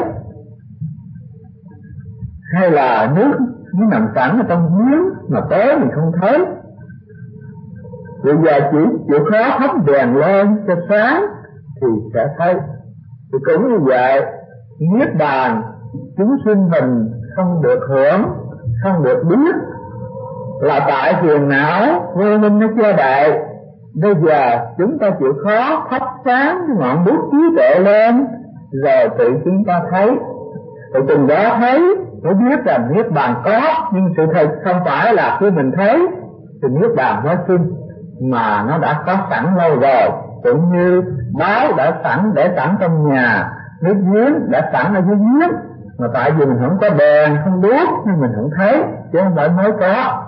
hay là nước nó nằm sẵn ở trong giếng mà tới mình không thấy. Bây giờ chỉ chịu khó thắp đèn lên cho sáng thì sẽ thấy. Thì cũng như vậy, niết bàn chúng sinh mình không được hưởng, không được biết, là tại phiền não vô minh nó che đậy. Bây giờ chúng ta chịu khó thắp sáng cái ngọn đuốc trí tuệ lên, rồi tự chúng ta thấy. Thì từng đó thấy mới biết rằng niết bàn có, nhưng sự thật không phải là khi mình thấy thì niết bàn nó sinh, mà nó đã có sẵn lâu rồi. Cũng như báo đã sẵn để sẵn trong nhà, nước giếng đã sẵn ở dưới giếng, mà tại vì mình không có đèn không đuốc nên mình không thấy, chứ không phải mới có.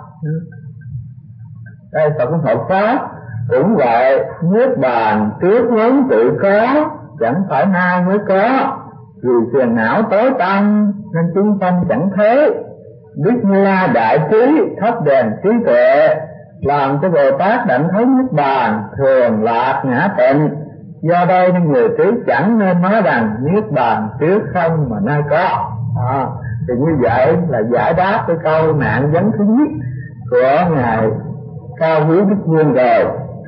Đây Phật Phật Pháp cũng vậy, niết bàn trước vốn tự có, chẳng phải nay mới có. Vì phiền não tối tăm nên chúng sanh chẳng thế. Đức Như La đại trí thắp đèn trí tuệ, làm cho Bồ Tát đảnh thấy niết bàn thường lạc ngã tịnh. Do đây nên người trí chẳng nên nói rằng niết bàn trước không mà nơi có. À, thì như vậy là giải đáp cái câu nạn vấn thứ nhất của ngài Cao Quý Đức Vương rồi.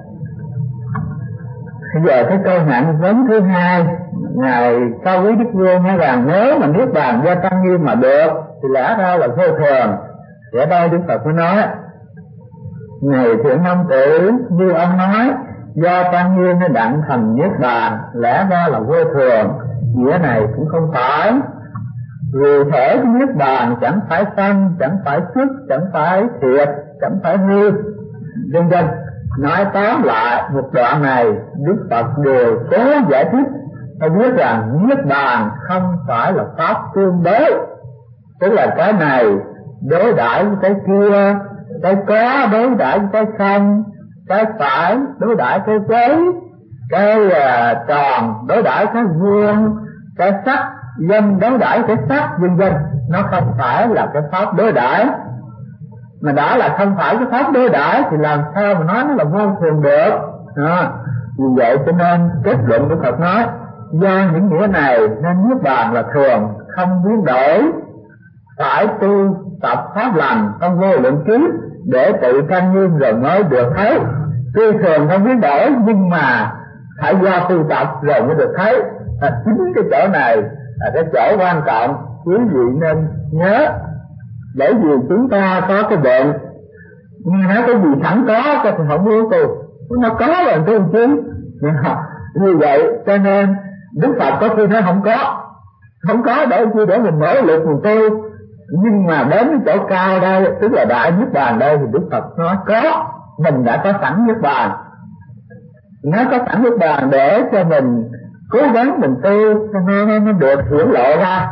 Bây giờ cái câu nạn vấn thứ hai, ngài Cao Quý Đức Vương nói rằng nếu mà niết bàn do tăng nghiêm mà được thì lẽ ra là vô thường. Ở đây Đức Phật mới nói: này Thiện Nam Tử, như ông nói do tăng nghiêm nó đặng thành niết bàn, lẽ ra là vô thường. Nghĩa này cũng không phải. Vì thể của niết bàn chẳng phải sanh, chẳng phải xuất, chẳng phải thiệt, chẳng phải hư, vân vân. Nói tóm lại một đoạn này, Đức Phật đều cố giải thích phải biết rằng niết bàn không phải là pháp tương đối, tức là cái này đối đãi với cái kia, cái có đối đãi với cái không, cái phải đối đãi cái giấy, cái uh, tròn đối đãi cái vuông, cái sắc dâm đối đãi cái sắc, vân vân. Nó không phải là cái pháp đối đãi. Mà đã là không phải cái pháp đối đãi thì làm sao mà nói nó là vô thường được. À, vì vậy cho nên kết luận của Phật nói do những nghĩa này nên niết bàn là thường, không biến đổi, phải tu tập pháp lành trong vô lượng kiếp để tự căn nghiêm rồi mới được thấy. Tuy thường không biến đổi nhưng mà phải do tu tập rồi mới được thấy. À, chính cái chỗ này là cái chỗ quan trọng, quý vị nên nhớ. Bởi vì chúng ta có cái bệnh, nghe nói cái gì sẵn có cái thì không muốn tu, nó có rồi tu chứ. Như vậy cho nên Đức Phật có khi nói không có, không có để chi, để mình nỗ lực mình tu. Nhưng mà đến cái chỗ cao đây, tức là đại niết bàn đây, thì Đức Phật nói có, mình đã có sẵn niết bàn. Nó có sẵn niết bàn để cho mình cố gắng mình tu cho nó, nó được hiển lộ ra.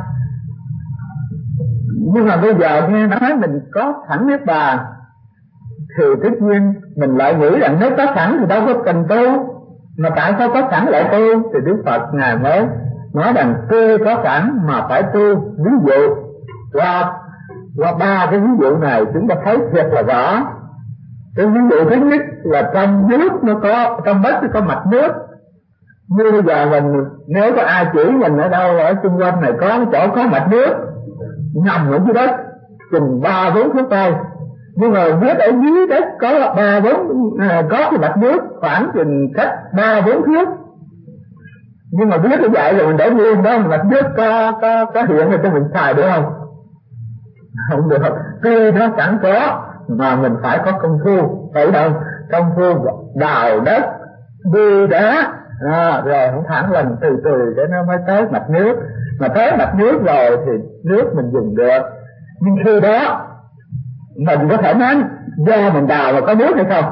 Nhưng mà bây giờ nghe nói mình có sẵn niết bàn thì tất nhiên mình lại nghĩ rằng nếu có sẵn thì đâu có cần tu, mà tại sao có sẵn lại tu? Thì Đức Phật ngài mới nói rằng tuy có sẵn mà phải tu. Ví dụ qua qua ba cái ví dụ này chúng ta thấy thiệt là rõ. Cái ví dụ thứ nhất là trong nước nó có, trong đất nó có mạch nước. Như bây giờ mình nếu có ai chỉ mình ở đâu ở xung quanh này có cái chỗ có mạch nước nằm ở dưới đất chừng ba bốn thước tay, nhưng mà biết ở dưới đất có ba bốn à, có cái mạch nước khoảng chừng cách ba bốn thước, nhưng mà biết như vậy rồi mình để nguyên đó mạch nước có có có hiện rồi cho mình xài được không? Không được. Tuy nó chẳng có mà mình phải có công phu, phải không? Công phu đào đất, bươi đá, à, rồi không thẳng lần từ từ để nó mới tới mạch nước. Mà tới mạch nước rồi thì nước mình dùng được. Nhưng khi đó mình có thể nói do mình đào mà có nước hay không?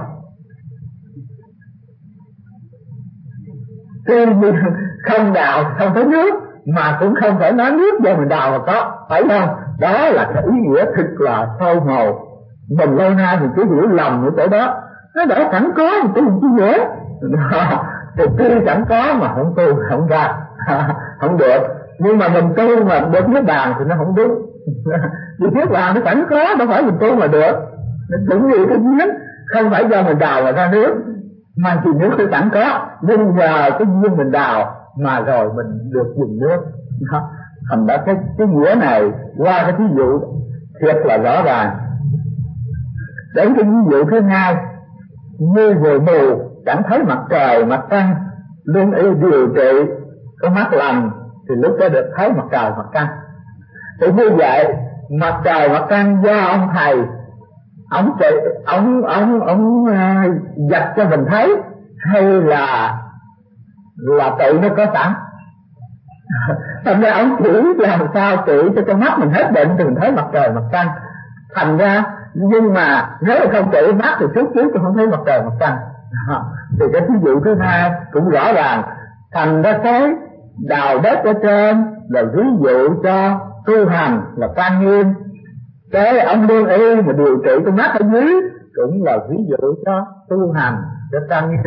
Tuy mình không đào không có nước, mà cũng không phải nói nước do mình đào mà có, phải không? Đó là cái ý nghĩa thực là sâu màu. Mình lâu nay mình cứ hiểu lầm ở chỗ đó, nó đã sẵn có thì tu chứ nữa. Thì tuy sẵn có mà không tu không ra, không được. Nhưng mà mình tu mà được niết bàn thì nó không đúng. Vì niết bàn nó sẵn có, đâu phải mình tu mà được. Cũng như cái giếng, không phải do mình đào mà ra nước, mà chỉ nước nó sẵn có, nhưng nhờ cái giếng mình đào mà rồi mình được dùng nước. Thành ra cái, cái nghĩa này qua cái ví dụ thiệt là rõ ràng. Đến cái ví dụ thứ hai, như người mù chẳng thấy mặt trời mặt trăng, luôn y điều trị có mắt lành thì lúc đó được thấy mặt trời mặt trăng. Thì như vậy mặt trời mặt trăng do ông thầy ông trị ông ông ông dạch cho mình thấy, hay là là tự nó có sẵn? Thành ra ông chỉ làm sao trị cho con mắt mình hết bệnh thì mình thấy mặt trời mặt trăng. Thành ra nhưng mà nếu mà không trị mắt thì trước trước tôi không thấy mặt trời mặt trăng. Thì cái ví dụ thứ hai cũng rõ ràng. Thành ra cái đào đất ở trên là ví dụ cho tu hành là trang nghiêm. Cái ông lương y mà điều trị con mắt ở dưới cũng là ví dụ cho tu hành cho trang nghiêm.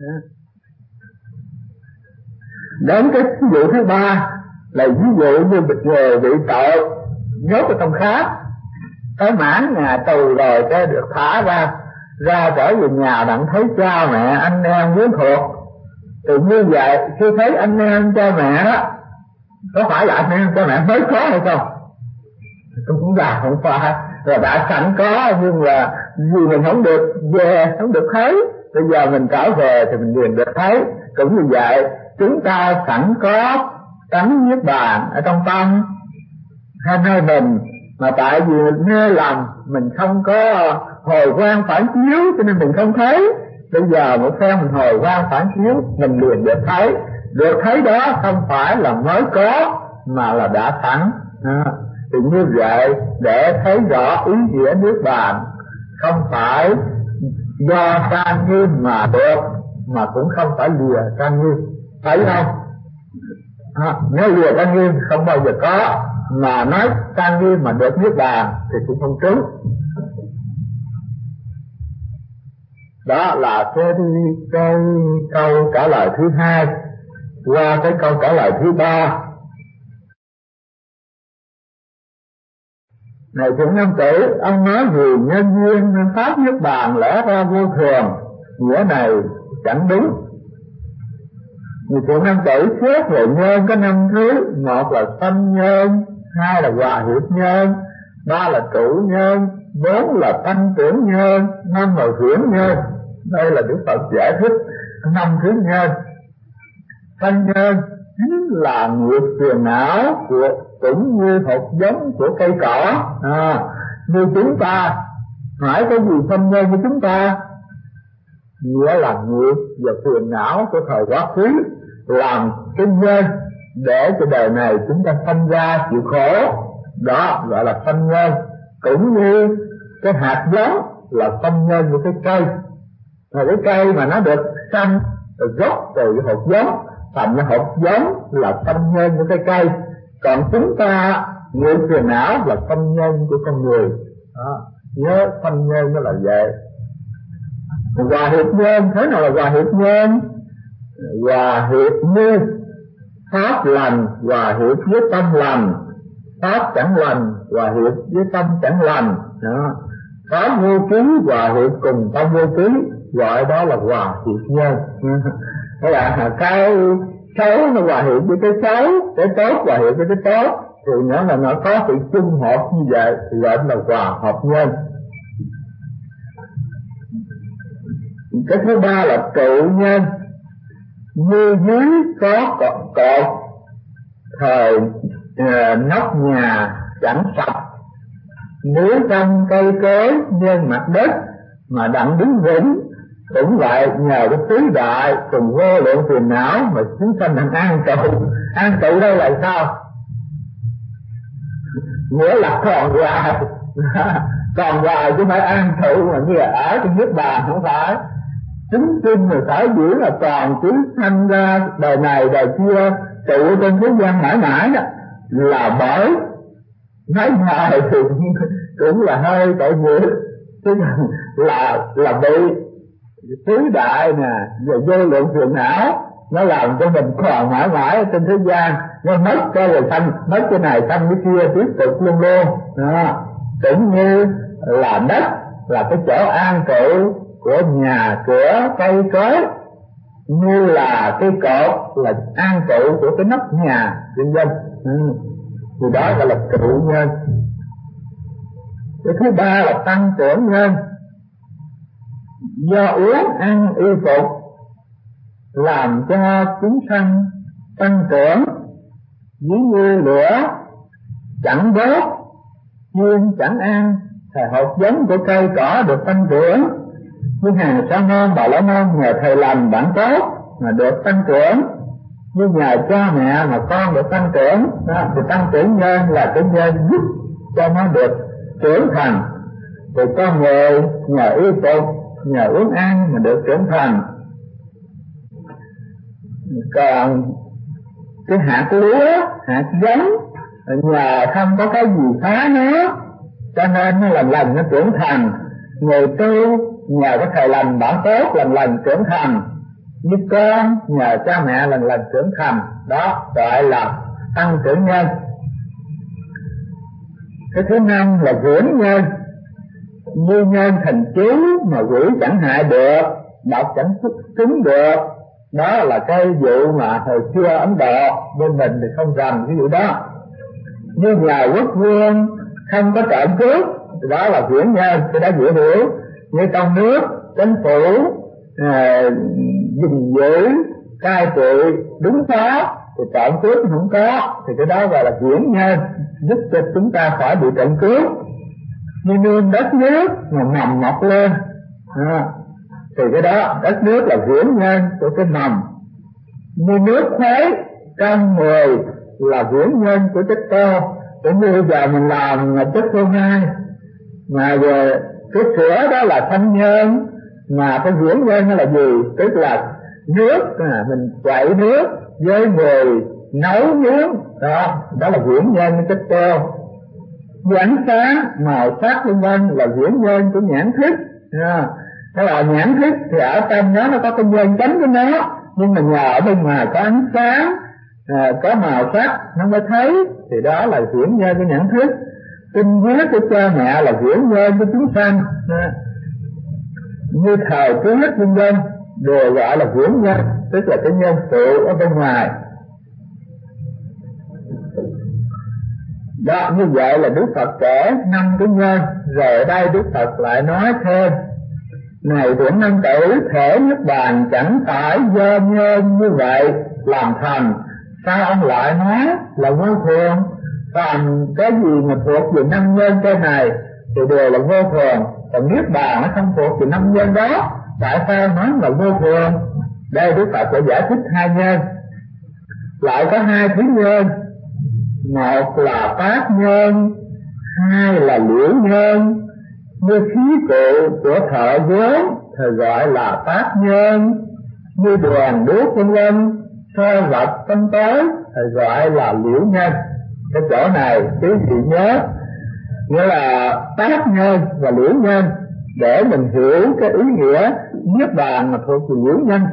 Đến cái ví dụ thứ ba là ví dụ như một người bị tội nhốt ở trong khám, tới mãn nhà tù rồi cái được thả ra, ra trở về nhà đặng thấy cha mẹ anh em quyến thuộc, Thì như vậy khi thấy anh em cha mẹ đó, có phải là anh em cha mẹ mới có hay không? Cũng là không phải, là đã sẵn có, nhưng mà vì mình không được về, không được thấy, bây giờ mình trở về thì mình liền được thấy. Cũng như vậy, chúng ta sẵn có tánh niết bàn ở trong tâm hai nơi mình, mà tại vì mình mê lầm, mình không có hồi quang phản chiếu cho nên mình không thấy. Bây giờ một phen mình hồi quang phản chiếu, mình liền được thấy. Được thấy đó không phải là mới có, mà là đã sẵn. À, thì như vậy, để thấy rõ ý nghĩa niết bàn, không phải do trang nghiêm mà được, mà cũng không phải lìa trang nghiêm, thấy không? À, nếu lìa trang nghiêm không bao giờ có, mà nói trang nghiêm mà được niết bàn thì cũng không trúng. Đó là cái, cái câu trả lời thứ hai. Qua cái câu trả lời thứ ba. Này thượng nam tử, ông nói vì nhân duyên nên pháp niết bàn lẽ ra vô thường, nghĩa này chẳng đúng. Vì thượng nam tử xét về nhân có năm thứ: một là sanh nhân, hai là hòa hiệp nhân, ba là trụ nhân, bốn là tăng trưởng nhân, năm là huyễn nhân. Đây là Đức Phật giải thích năm thứ nhân. Sanh nhân chính là nghiệp phiền não của, cũng như hột giống của cây cỏ. À, như chúng ta hỏi cái gì sanh nhân của chúng ta, nghĩa là nghiệp và phiền não của thời quá khứ làm cái nhân để cho đời này chúng ta sanh ra chịu khổ. Đó gọi là sanh nhân. Cũng như cái hạt giống là sanh nhân của cái cây, mà cái cây mà nó được sanh rồi gốc từ cái hột giống, thành ra hột giống là sanh nhân của cái cây. Còn chúng ta nghiệp phiền não là sanh nhân của con người. Đó, nhớ sanh nhân nó là vậy. Hòa hiệp nhân, thế nào là hòa hiệp nhân? Hòa hiệp như pháp lành hòa hiệp với tâm lành, pháp chẳng lành hòa hiệp với tâm chẳng lành. Đó, pháp vô ký hòa hiệp cùng tâm vô ký, gọi đó là hòa hiệp nhân. Thế là cái xấu nó hòa hiệp với cái xấu, cái tốt hòa hiệp với cái tốt, thì nó là nó có sự chung hợp như vậy thì gọi là hòa hợp nhân. Cái thứ ba là trụ nhân. Như dưới có cột, cột thời uh, nóc nhà chẳng sập, nếu trong cây cối nên mặt đất mà đặng đứng vững. Cũng vậy, nhờ cái tứ đại cùng vô lượng phiền não mà chúng sanh thành an trụ. An trụ đây là sao? Nghĩa là còn hoài, còn hoài chứ không phải an trụ mà như là ở trong niết bàn, không phải. Chính kinh rồi sở dĩ là toàn cứ sanh ra đời này đời kia trụ trên thế gian mãi mãi đó, là bởi nói ngoài thì cũng là hơi tội nghiệp, chứ là là bị tứ đại nè và vô lượng phiền não nó làm cho mình còn mãi mãi trên thế gian. Nó mất cái rồi sanh, mất cái này sanh cái kia tiếp tục luôn luôn. Đó, cũng như là đất là cái chỗ an trụ của nhà cửa cây cối, như là cái cột là an trụ của cái nóc nhà vân vân. Ừ. Thì đó gọi là trụ nhân. Cái thứ ba là tăng trưởng nhân. Do uống ăn y phục làm cho chúng sanh tăng trưởng, ví như lửa chẳng đốt, chiên chẳng ăn, thì hột giống của cây cỏ được tăng trưởng. Như hàng sa môn bà la môn nhờ thầy lành bản tốt mà được tăng trưởng, như nhờ cha mẹ mà con được tăng trưởng. Đó, thì tăng trưởng nhân là cái nhân giúp cho nó được trưởng thành. Thì con người nhờ y phục, nhờ uống ăn mà được trưởng thành. Còn cái hạt lúa, hạt giống nhờ không có cái gì phá nó, cho nên nó lần lần nó trưởng thành. Người tu nhờ cái thầy lành bản tốt lần lần trưởng thành, như con nhờ cha mẹ lần lần trưởng thành. Đó gọi là tăng trưởng nhân. Cái thứ năm là huyễn nhân. Như nhân thành chú mà quỷ chẳng hại được, độc chẳng trúng được, Đó là cái vụ mà hồi xưa Ấn Độ, bên mình thì không rành cái vụ đó. Như nhà quốc vương không có trộm cướp, đó là viễn nhân, cái đó dễ hiểu. Như trong nước chính phủ à, gìn giữ cai trị đúng pháp thì trộm cướp không có, thì cái đó gọi là viễn nhân, giúp cho chúng ta khỏi bị trộm cướp. Như nương đất nước mà mầm mọc lên à, thì cái đó đất nước là viễn nhân của cái mầm. Như nước khuấy trong mười là viễn nhân của chất cơ. Cũng như giờ mình làm chất phô mai mà về cái sữa đó là thanh nhân, mà cái viễn nhân là gì? Tức là nước à, mình quậy nước với người nấu nướng đó, đó là viễn nhân của chất cơ. Như ánh sáng màu sắc vân vân là viễn nhân của nhãn thức à, đó là nhãn thức thì ở trong nó nó có cái nhân tánh của nó, nhưng mà nhờ ở bên ngoài có ánh sáng à, có màu sắc nó mới thấy, thì đó là viễn nhân của nhãn thức. Tinh huyết của cha mẹ là viễn nhân của chúng sanh à, như thời tiết vân vân đều gọi là viễn nhân, tức là cái nhân sự ở bên ngoài. Đó, như vậy là Đức Phật kể năm cái nhân, rồi ở đây Đức Phật lại nói thêm: này Thiện Nam Tử, thể Niết Bàn chẳng phải do nhân như vậy làm thành, sao ông lại nói là vô thường? Còn cái gì mà thuộc về năm nhân trên này thì đều là vô thường, còn Niết Bàn nó không thuộc về năm nhân đó, tại sao nói là vô thường? Đây Đức Phật sẽ giải thích hai nhân. Lại có hai thứ nhân, một là pháp nhân, hai là liễu nhân. Như khí cụ của thợ gốm thì gọi là pháp nhân, như đèn đuốc vân vân soi vật tâm tối thì gọi là liễu nhân. Cái chỗ này quý vị nhớ, nghĩa là pháp nhân và liễu nhân để mình hiểu cái ý nghĩa Niết Bàn mà thuộc về liễu nhân.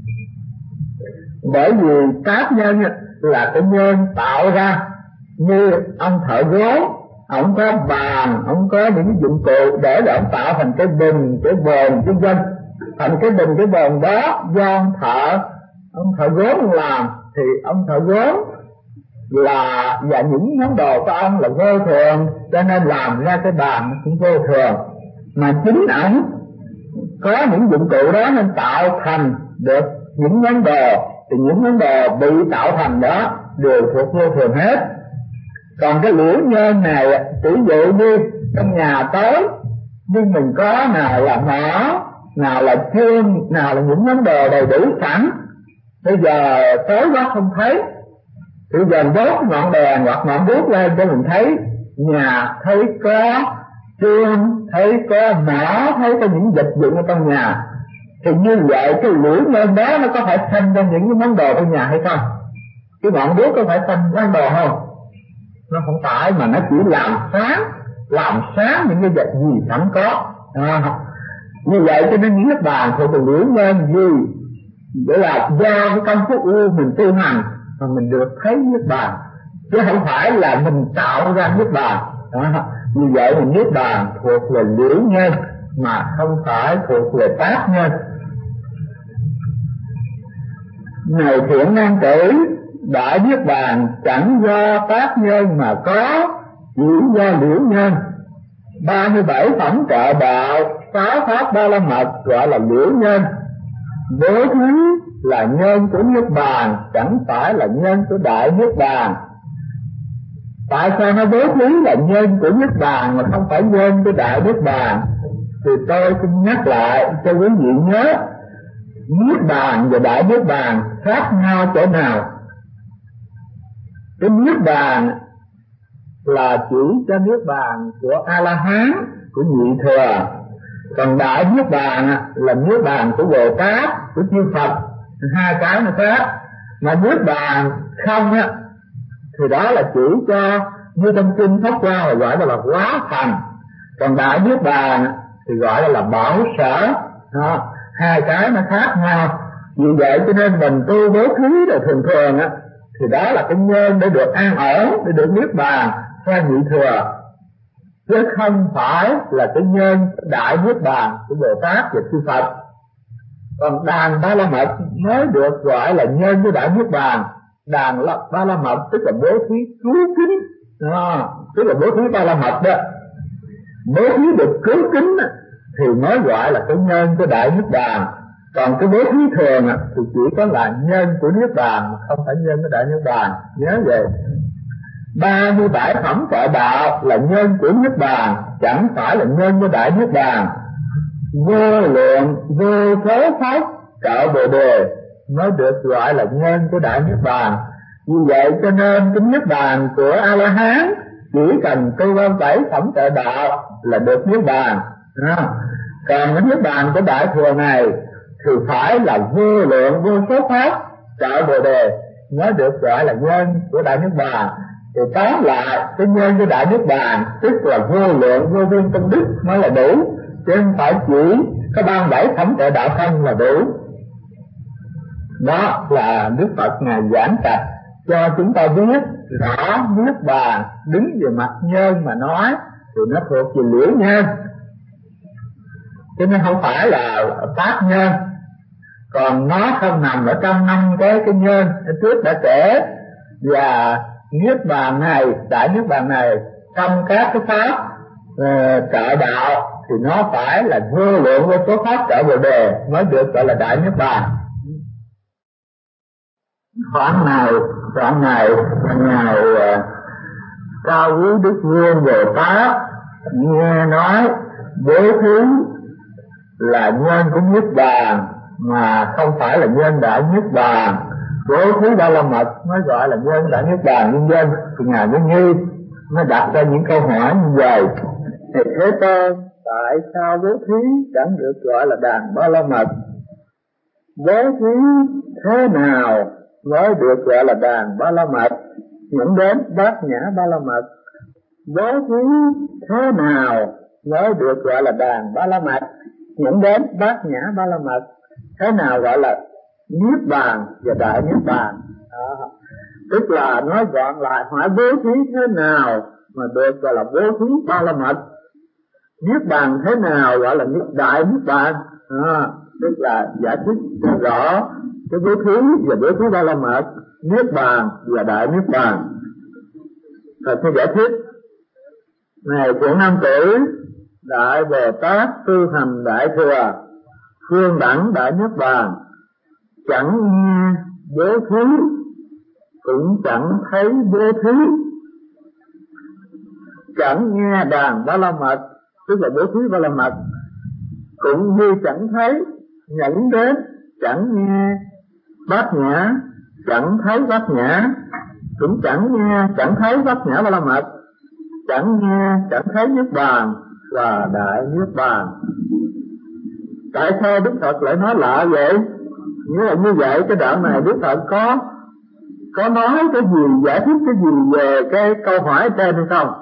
Bởi vì pháp nhân là cái nhân tạo ra, như ông thợ gốm, ông có bàn, ông có những cái dụng cụ để để ông tạo thành cái bình, cái bồn vân vân. Thành cái bình, cái bồn đó do ông thợ, ông thợ gốm làm, thì ông thợ gốm là và những món đồ của ông là vô thường, cho nên làm ra cái bàn cũng vô thường. Mà chính ông có những dụng cụ đó nên tạo thành được những món đồ, thì những món đồ bị tạo thành đó đều thuộc vô thường hết. Còn cái liễu nhân này, ví dụ như trong nhà tối, nhưng mình có nào là mỏ, nào là chương, nào là những món đồ đầy đủ sẵn. Bây giờ tối quá không thấy, bây giờ đốt ngọn đèn hoặc ngọn đuốc lên cho mình thấy nhà, thấy có chương, thấy có mỏ, thấy có những vật dụng ở trong nhà. Thì như vậy cái liễu nhân đó nó có phải sanh ra những cái món đồ trong nhà hay không? Cái ngọn đuốc có phải sanh món đồ không? Nó không phải, mà nó chỉ làm sáng, làm sáng những cái vật gì sẵn có à, như vậy cho nên Niết Bàn thuộc về liễu nhân gì để là do cái công phu u mình tu hành mà mình được thấy Niết Bàn, chứ không phải là mình tạo ra Niết Bàn à, như vậy thì Niết Bàn thuộc về liễu nhân mà không phải thuộc về pháp nhân. Này Thiện Nam Tử, Đại Niết Bàn chẳng do pháp nhân mà có, chỉ do liễu nhân. Ba mươi bảy phẩm trợ đạo, sáu pháp ba la mật gọi là liễu nhân. Bố thí là nhân của Niết Bàn, chẳng phải là nhân của Đại Niết Bàn. Tại sao nó bố thí là nhân của Niết Bàn mà không phải nhân của Đại Niết Bàn? Thì tôi xin nhắc lại cho quý vị nhớ, Niết Bàn và Đại Niết Bàn khác nhau chỗ nào? Cái Niết Bàn là chỉ cho Niết Bàn của A-la-hán, của nhị thừa. Còn Đại Niết Bàn là Niết Bàn của Bồ Tát, của chư Phật, hai cái nó khác. Mà Niết Bàn không á, thì đó là chỉ cho, như trong kinh Pháp Hoa gọi là hóa thành. Còn Đại Niết Bàn thì gọi là bảo sở đó. Hai cái nó khác nhau. Vì vậy cho nên mình tu bố thí rồi thường thường á, thì đó là cái nhân để được an ổn, để được Niết Bàn theo nhị thừa, chứ không phải là cái nhân Đại Niết Bàn của Bồ Tát và chư Phật. Còn đàn Ba La Mật mới được gọi là nhân với đại niết bàn. Đàn Ba La Mật tức là bố thí cứu kính, à, tức là bố thí Ba La Mật đó, bố thí được cứu kính thì mới gọi là cái nhân của đại niết bàn. Còn cái bố thí thường thì chỉ có là nhân của niết bàn, không phải nhân của đại niết bàn, nhớ vậy. Ba mươi bảy phẩm trợ đạo là nhân của niết bàn, chẳng phải là nhân của đại niết bàn. Vô lượng vô số pháp trợ bồ đề mới được gọi là nhân của đại niết bàn. Vì vậy cho nên cái niết bàn của A La Hán chỉ cần tu ba mươi bảy phẩm trợ đạo là được niết bàn. Còn cái niết bàn của đại thừa này thì phải là vô lượng vô số pháp trợ bồ đề mới được gọi là nhân của đại niết bàn. Thì tóm lại cái nhân của đại niết bàn tức là vô lượng vô biên công đức mới là đủ, chứ không phải chỉ có ba mươi bảy phẩm trợ đạo không là đủ. Đó là Đức Phật ngài giảng trạch cho chúng ta biết rõ niết bàn. Đứng về mặt nhân mà nói thì nó thuộc về liễu nhân, cho nên không phải là pháp nhân. Còn nó không nằm ở trong năm cái cái nhân trước đã kể. Và niết bàn này, đại niết bàn này trong các cái pháp uh, trợ đạo thì nó phải là vô lượng vô số pháp trợ bồ đề mới được gọi là đại niết bàn. Khoảng này, khoảng này ngài uh, Cao Quý Đức Vương Bồ Tát nghe nói bố thí là nhân của niết bàn mà không phải là nhân đại niết bàn, bố thí Ba La Mật mới gọi là nhân đại niết bàn nhân dân, thì ngài mới nghi, mới đặt ra những câu hỏi như vậy. Thì Thế Tôn, tại sao bố thí chẳng được gọi là đàn Ba La Mật? Bố thí thế nào mới được gọi là đàn Ba La Mật? Dẫn đến bát nhã Ba La Mật. Bố thí thế nào mới được gọi là đàn Ba La Mật? Dẫn đến bát nhã Ba La Mật. Thế nào gọi là niết bàn và đại niết bàn? Đó. Tức là nói gọn lại, hỏi bố thí thế nào mà được gọi là bố thí Ba La Mật? Niết bàn thế nào gọi là đại niết bàn? À, tức là giải thích cho rõ cái bố thí và bố thí Ba La Mật, niết bàn và đại niết bàn. Thật sẽ giải thích. Này Thiện Nam Tử, Đại Bồ Tát tu hành đại thừa, phương đẳng đại niết bàn, chẳng nghe bố thí cũng chẳng thấy bố thí, chẳng nghe đàn Ba La Mật tức là bố thí Ba La Mật, cũng như chẳng thấy nhẫn đến, chẳng nghe bát nhã, chẳng thấy bát nhã, cũng chẳng nghe chẳng thấy bát nhã Ba La Mật, chẳng nghe chẳng thấy niết bàn và đại niết bàn. Tại sao Đức Phật lại nói lạ vậy? Nghĩa là như vậy cái đoạn này Đức Phật có có nói cái gì, giải thích cái gì về cái câu hỏi trên hay không?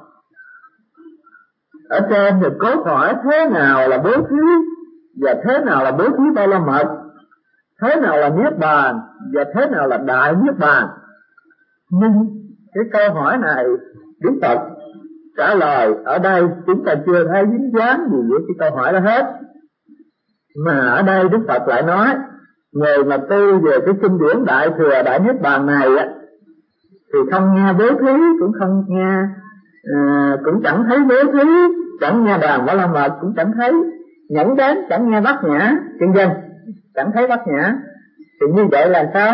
Ở trên thì cốt hỏi thế nào là bố thí và thế nào là bố thí Ba La Mật, thế nào là niết bàn và thế nào là đại niết bàn. Nhưng cái câu hỏi này Đức Phật trả lời ở đây chúng ta chưa thấy dính dáng gì với cái câu hỏi đó hết. Mà ở đây Đức Phật lại nói người mà tu về cái kinh điển đại thừa đại niết bàn này á thì không nghe bố thí, cũng không nghe à, cũng chẳng thấy bố thí, chẳng nghe đàn Ba La Mật cũng chẳng thấy, nhẫn đến chẳng nghe bát nhã chân dân, chẳng thấy bát nhã. Thì như vậy là sao?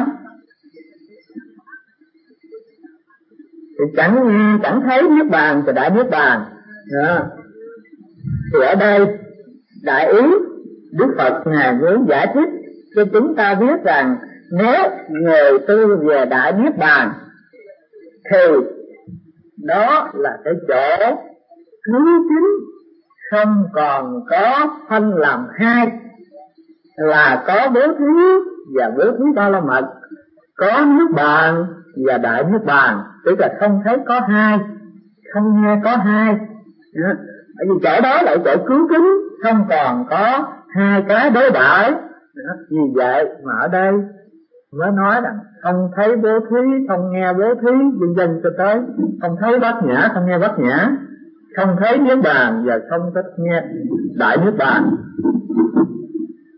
Thì chẳng nghe chẳng thấy niết bàn và đại niết bàn đó. Thì ở đây đại ý Đức Phật ngài muốn giải thích cho chúng ta biết rằng nếu người tu về đại niết bàn thì đó là cái chỗ cứu chính, không còn có phân làm hai, là có bố thí và bố thí Ba La Mật, có niết bàn và đại niết bàn, tức là không thấy có hai, không nghe có hai. Bởi vì chỗ đó là chỗ cứu kính, không còn có hai cái đối đãi. Vì vậy mà ở đây mới nói rằng không thấy bố thí, không nghe bố thí, vân vân cho tới không thấy bát nhã, không nghe bát nhã, không thấy niết bàn và không thích nghe đại niết bàn.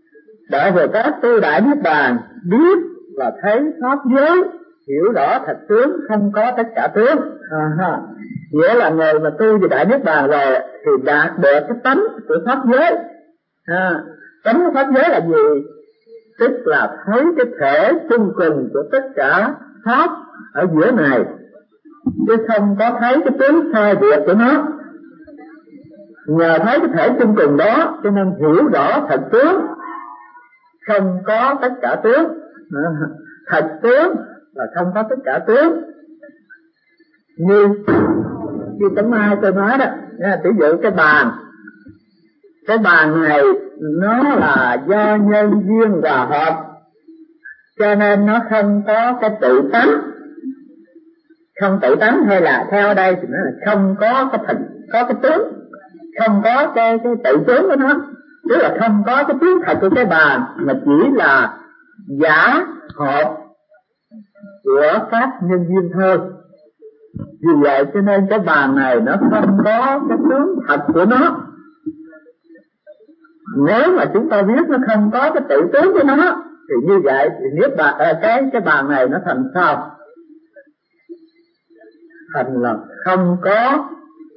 Đại Bồ Tát tu đại niết bàn, biết và thấy pháp giới, hiểu rõ thật tướng, không có tất cả tướng. À, nghĩa là người mà tu về đại niết bàn rồi thì đạt được cái tánh của pháp giới. À, tánh của pháp giới là gì? Tức là thấy cái thể chung cùng của tất cả pháp ở giữa này, chứ không có thấy cái tướng sai biệt của nó. Nhờ thấy cái thể chung cùng đó cho nên hiểu rõ thật tướng, không có tất cả tướng. À, thật tướng là không có tất cả tướng. Như như tấm mai tôi nói đó, ví dụ cái bàn, cái bàn này nó là do nhân duyên hòa hợp, cho nên nó không có cái tự tánh. Không tự tánh hay là theo đây thì nó là không có cái thành, có cái tướng, không có cái, cái tự tướng của nó, tức là không có cái tướng thật của cái bàn, mà chỉ là giả hợp của các nhân duyên thôi. Vì vậy cho nên cái bàn này nó không có cái tướng thật của nó. Nếu mà chúng ta biết nó không có cái tự tướng của nó thì như vậy thì nếu bà, cái cái bàn này nó thành sao? Thành là không có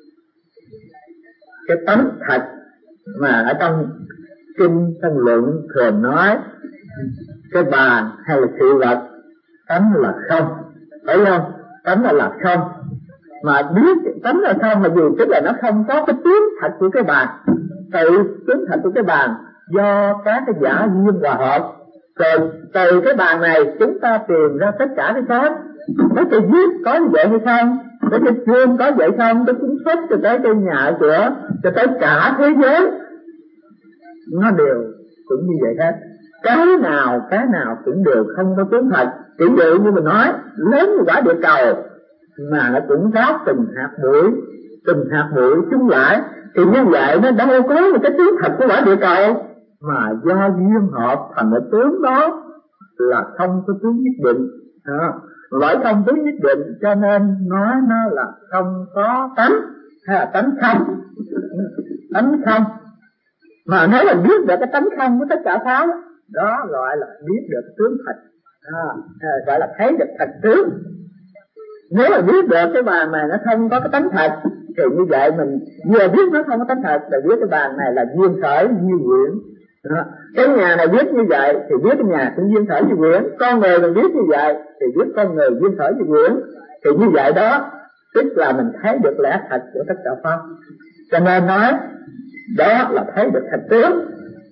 cái tánh thật mà ở trong kinh trong luận thường nói cái bàn hay là sự vật tánh là không, phải không? Tánh là là không, mà biết tánh là không là gì? Tức là nó không có cái tướng thật của cái bàn. Tự tướng thật của cái bàn do các cái giả duyên hòa hợp, rồi từ cái bàn này chúng ta tìm ra tất cả cái pháp. Cái cây viết có như vậy hay không? Cái cây chuông có vậy không? Cái cuốn sách cho tới cây nhà cửa, cho tới cả thế giới, nó đều cũng như vậy hết. Cái nào cái nào cũng đều không có tướng thật. Ví dụ như mình nói lớn như quả địa cầu mà nó cũng ráp từng hạt bụi, từng hạt bụi chung lại, thì như vậy nó đâu có một cái tướng thật của quả địa cầu, mà do duyên hợp thành cái tướng đó là không có tướng nhất định. À, loại không tướng nhất định cho nên nói nó là không có tánh, hay là tánh không. Tánh không, mà nếu là biết được cái tánh không của tất cả pháp đó gọi là biết được tướng thật. À, gọi là thấy được thật tướng. Nếu mà biết được cái bàn này nó không có cái tánh thật thì như vậy mình vừa biết nó không có tánh thật là biết cái bàn này là duyên khởi như quyển. À, cái nhà này biết như vậy thì biết cái nhà cũng duyên khởi như quyển. Con người mình biết như vậy thì biết con người duyên khởi như quyển. Thì như vậy đó tức là mình thấy được lẽ thật của tất cả pháp. Cho nên nói đó là thấy được thật tướng.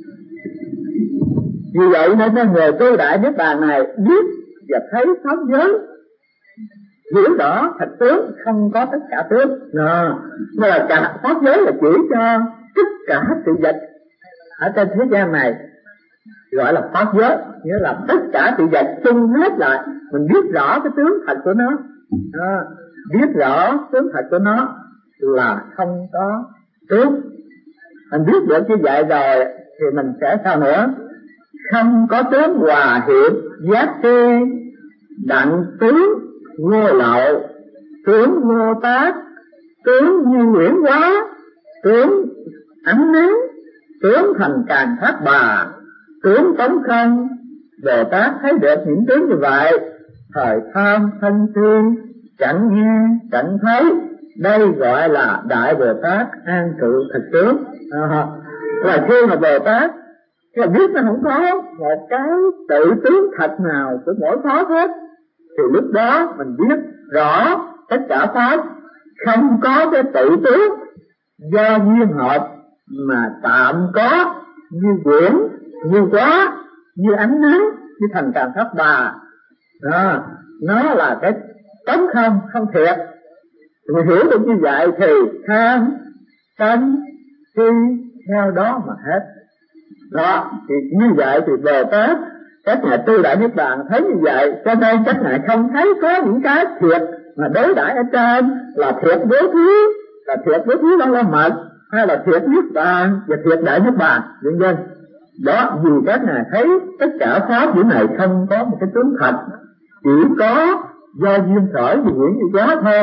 Vì vậy nên người tu đại niết bàn này biết và thấy pháp giới, hiểu rõ thật tướng, không có tất cả tướng. Nó là cả pháp giới là chỉ cho tất cả sự vật ở trên thế gian này, gọi là pháp giới, nghĩa là tất cả sự vật chung hết lại. Mình biết rõ cái tướng thật của nó, à, biết rõ tướng thật của nó là không có tướng. Mình biết được như vậy rồi thì mình sẽ sao nữa? Không có tướng hòa hiệp giác tri, đặng tướng vô lậu, tướng vô tác, tướng như nguyễn hóa, tướng ánh nắng, tướng thành càng thác bà, tướng tống không. Bồ Tát thấy được những tướng như vậy, thời tham thân thương, chẳng nghe chẳng thấy, đây gọi là Đại Bồ Tát an trụ thực tướng. À, là khi mà Bồ Tát cái biết nó không có một cái tự tướng thật nào của mỗi pháp hết, thì lúc đó mình biết rõ tất cả pháp không có cái tự tướng, do duyên hợp mà tạm có, như quyển, như quá, như ánh nắng, như thành tràng pháp bà. Đó, nó là cái tánh không, không thiệt. Mình hiểu được như vậy thì tham, sân, si theo đó mà hết. Đó, thì như vậy thì Bồ Tát, các ngài tu đại niết bàn thấy như vậy, cho nên các ngài không thấy có những cái thiệt mà đối đãi ở trên là thiệt bố thí, là thiệt bố thí Long La Mật, hay là thiệt niết bàn và thiệt đại niết bàn, vân vân. Đó, vì các ngài thấy tất cả pháp những này không có một cái tướng thật, chỉ có do duyên khởi và nguyện như quá thôi.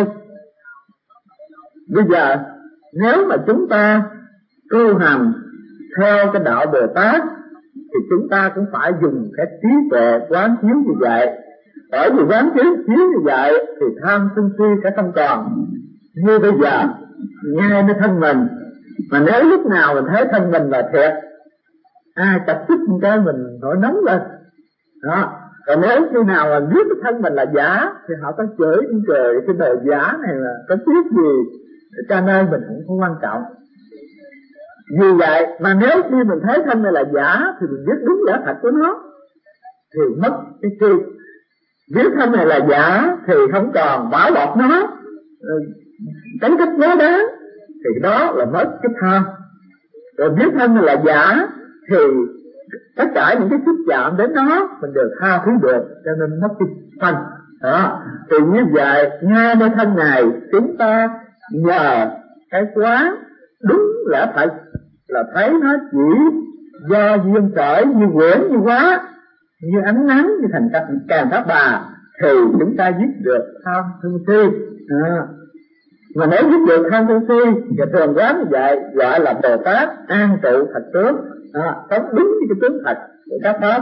Bây giờ nếu mà chúng ta tu hành theo cái đạo Bồ Tát thì thì chúng ta cũng phải dùng cái trí tuệ quán chiếu như vậy. Bởi vì quán chiếu chiếu như vậy thì tham sân si sẽ không còn. Như bây giờ ngay nơi thân mình, mà nếu lúc nào mình thấy thân mình là thiệt, ai chặt sức một cái mình nổi nóng lên đó. Còn nếu khi nào mà biết cái thân mình là giả thì họ có chửi cũng cười, cái đồ giả này là có biết gì, cho nên mình cũng không quan trọng. Vì vậy mà nếu khi mình thấy thân này là giả thì mình biết đúng giả thật của nó thì mất cái chi. Biết thân này là giả thì không còn bảo bọc nó, tránh cách nó đáng, thì đó là mất cái tham. Rồi biết thân này là giả thì tất cả những cái xúc chạm đến nó mình đều tha thứ được, cho nên mất cái thân đó. Thì như vậy ngay nơi thân này chúng ta nhờ cái quán đúng lẽ thật là thấy nó chỉ do duyên khởi, như quyển như hóa, như ánh nắng, như thành các càng các bà, thì chúng ta dứt được tham sân si. À, mà nếu dứt được tham sân si và thường quán như vậy gọi là Bồ Tát an trụ thật tướng, à, sống đúng như cái tướng thật của các pháp.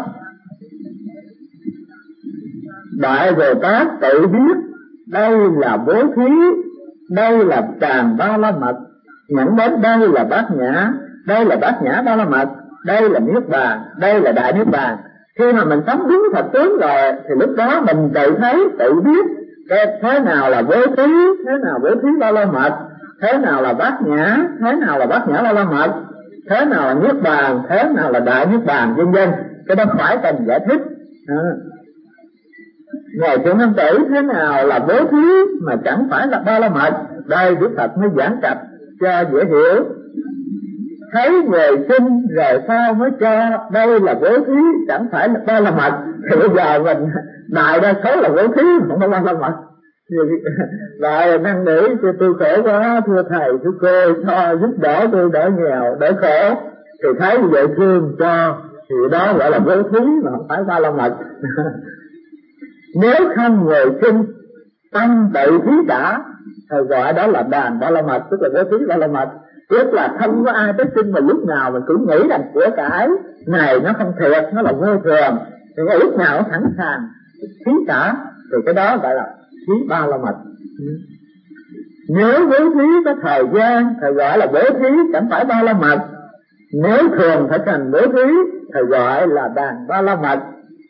Đại Bồ Tát tự biết đây là bố thí, đây là tràng ba la mật, nhận đến đây là bát nhã, đây là bát nhã ba la mật, đây là niết bàn, đây là đại niết bàn. Khi mà mình sống đúng thật tướng rồi thì lúc đó mình tự thấy, tự biết cái thế nào là bố thí, thế nào bố thí ba la mật, thế nào là bát nhã, thế nào là bát nhã ba la mật, thế nào là niết bàn, thế nào là đại niết bàn, vân vân. Cái đó phải cần giải thích. À, Ngài Thượng Nam Tử thế nào là bố thí mà chẳng phải là ba la mật, đây Đức Phật mới giảng cặp cho dễ hiểu. Thấy người sinh rồi sao mới cho đây là bố thí chẳng phải là ba la mật. Thì bây giờ mình đại đa số là bố thí không phải ba la mật. Lại năng nỉ cho tôi khổ quá, thưa thầy thưa cô cho giúp đỡ tôi đỡ nghèo đỡ khổ, thì thấy như vậy thương cho, thì đó gọi là bố thí mà không phải ba la mật. Nếu không người sinh tăng tự thí cả thì gọi đó là đàn ba la mật, tức là bố thí ba la mật. Tức là không có ai tới sinh mà lúc nào mình cũng nghĩ rằng của cải này nó không thiệt, nó là vô thường, thì lúc nào cũng sẵn sàng thí cả, thì cái đó gọi là thí ba la mật. Nếu bố thí có thời gian thì gọi là bố thí chẳng phải ba la mật. Nếu thường phải thành bố thí thì gọi là đàn ba la mật.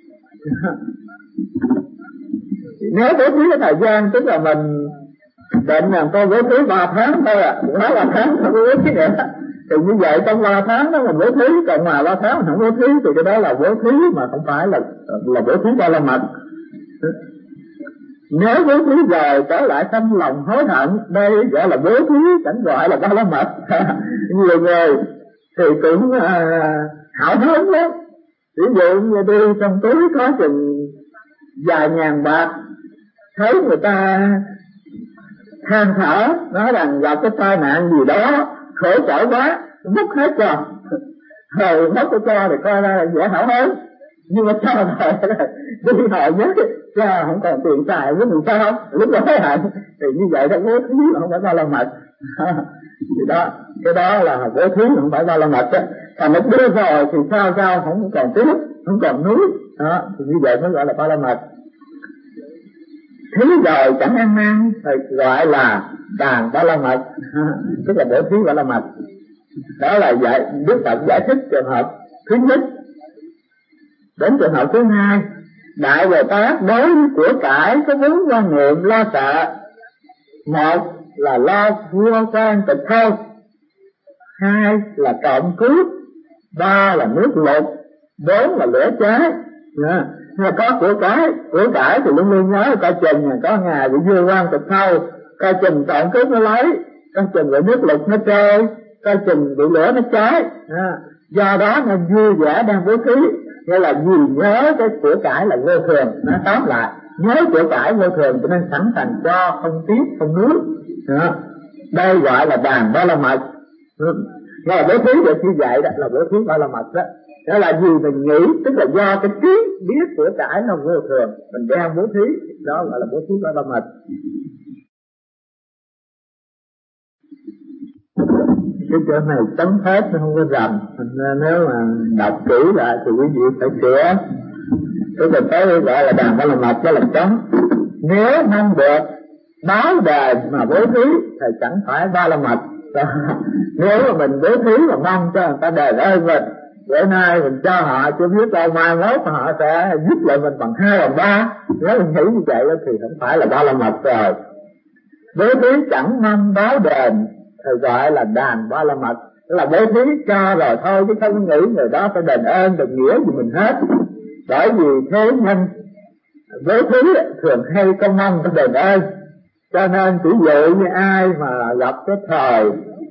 Nếu bố thí có thời gian tức là mình định là tôi bố thí ba tháng thôi à, nói ba tháng không bố thí nữa, thì như vậy trong ba tháng đó mình bố thí, còn mà ba tháng mình không bố thí thì cái đó là bố thí mà không phải là là bố thí ba la mật. Nếu bố thí rồi trở lại tâm lòng hối hận, đây gọi là bố thí, chẳng gọi là ba la mật. Nhiều người thì cũng à, hào hứng lắm. Ví dụ như đi trong túi có chừng vài ngàn bạc, thấy người ta than thở nói rằng gặp cái tai nạn gì đó khổ sở quá, mất hết cho, rồi mất cái cho thì coi ra là dễ hảo hớn, nhưng mà cho rồi đi hỏi nhớ cha không còn tiền xài với mình sao, lúc đó hối hận, thì như vậy đó bố thí mà không phải ba la mật. Thì đó, cái đó là bố thí mà không phải ba la mật á. Còn nó đưa rồi thì sao sao không còn tiếp, không còn núi đó, thì như vậy mới gọi là ba la mật. Thí rồi chẳng ăn năn thì gọi là đàn ba la mật, tức là bố thí ba la mật. Đó là giải, Đức Phật giải thích trường hợp thứ nhất. Đến trường hợp thứ hai, Đại Bồ Tát đối với của cải có bốn quan niệm lo sợ. Một là lo vua quan tịch thôi, hai là trộm cướp, ba là nước lụt, bốn là lửa cháy. Yeah. Nhưng mà có của cải, của cải thì luôn luôn nhớ coi chừng có ngày bị vua quan tịch thâu, coi chừng trộm cướp nó lấy, coi chừng bị nước lụt nó trôi, coi chừng bị lửa nó cháy. À, do đó nên vui vẻ đang bố thí, nghĩa là vì nhớ cái của cải là vô thường. Nó tóm lại nhớ của cải vô thường cho nên sẵn sàng cho, không tiếc không nuối. À, đây gọi là đàn ba la mật. Nó là bố thí được như vậy đó, là bố thí ba la mật đó. Đó là gì mình nghĩ, tức là do cái trí biết của cải nó vô thường, mình đem bố thí, đó gọi là bố thí ba la mật. cái chỗ này trống hết, nó không có rành. Nếu mà đọc kỹ lại thì quý vị phải sửa. Cái từ tới gọi là đàn ba la mật đó là trống. Nếu mong được báo đền mà bố thí thì chẳng phải ba la mật. Nếu mà mình bố thí mà mong cho người ta đền ơn mình, bữa nay mình cho họ chưa biết đâu mai mốt họ sẽ giúp lại mình bằng hai bằng ba, nếu mình nghĩ như vậy thì không phải là ba la mật rồi. Bố thí chẳng mong báo đền thì gọi là đàn ba la mật, là bố thí cho rồi thôi chứ không nghĩ người đó phải đền ơn đền nghĩa gì mình hết. Bởi vì thế nhân bố thí thường hay có mong có đền ơn, cho nên ví dụ như ai mà gặp cái thời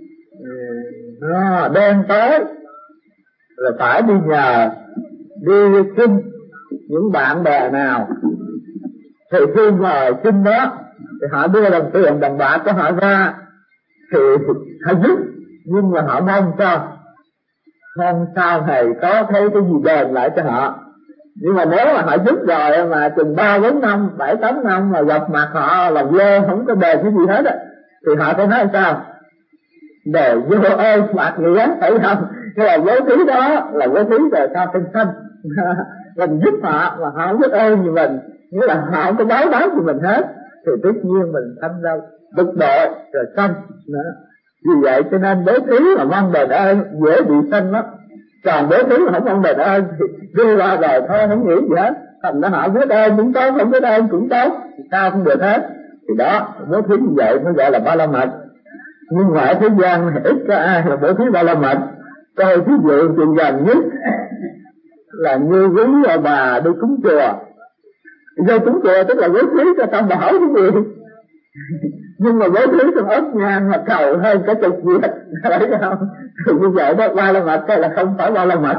nó đen tối rồi phải đi nhờ đi xin những bạn bè nào, thì khi mời xin đó thì họ đưa đồng tiền đồng bạc của họ ra thì họ giúp, nhưng mà họ mong cho không sau này có thấy cái gì đền lại cho họ. Nhưng mà nếu mà họ giúp rồi mà chừng ba bốn năm bảy tám năm mà gặp mặt họ làm dơ không có đền cái gì hết á, thì họ sẽ nói sao? Đời vô ơn bạc nghĩa, phải không? Cái là bố thí đó là bố thí rồi sao tinh sanh. Mình giúp họ mà họ không biết ơn như mình, nghĩa là họ không có báo đáp gì mình hết, thì tất nhiên mình sanh ra bực bội rồi sanh nữa. Vì vậy cho nên bố thí mà mong đền ơn dễ bị sanh lắm. Còn bố thí mà không mong đền ơn thì đưa ra rồi thôi không nghĩ gì hết. Thành ra họ biết ơn cũng tốt, không biết ơn cũng tốt, thì sao cũng được hết. Thì đó, bố thí như vậy nó gọi là ba la mật. Nhưng ngoài thế gian này ít có ai là bố thí ba la mật. Tôi ví dụ chuyện gần nhất là như quý bà đi cúng chùa. Vô cúng chùa tức là bố thí cho tam bảo cái gì. Nhưng mà bố thí trong ớt nhang mà cầu hơn cả chục việc, phải không? Thì như vậy đó, ba la mật hay là không phải ba la mật.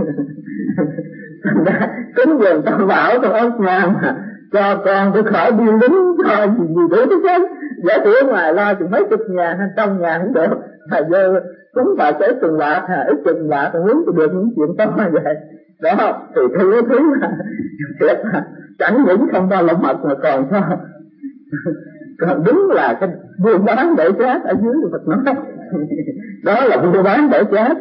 Cúng dường tam bảo trong ớt nhang mà cho con tôi khỏi đi lính, cho gì gì đó chứ chứ. Giả sử ngoài lo chừng mấy chục ngàn hay trăm ngàn cũng được, mà vô cúng bà sẽ từng bạc hà ít chừng bạc còn muốn được những chuyện to như vậy. Đó thì cái bố thí mà thiệt là chẳng những không ba la mật mà còn sao, còn đúng là cái buôn bán để chát ở dưới Phật nói. Đó là buôn bán để chát.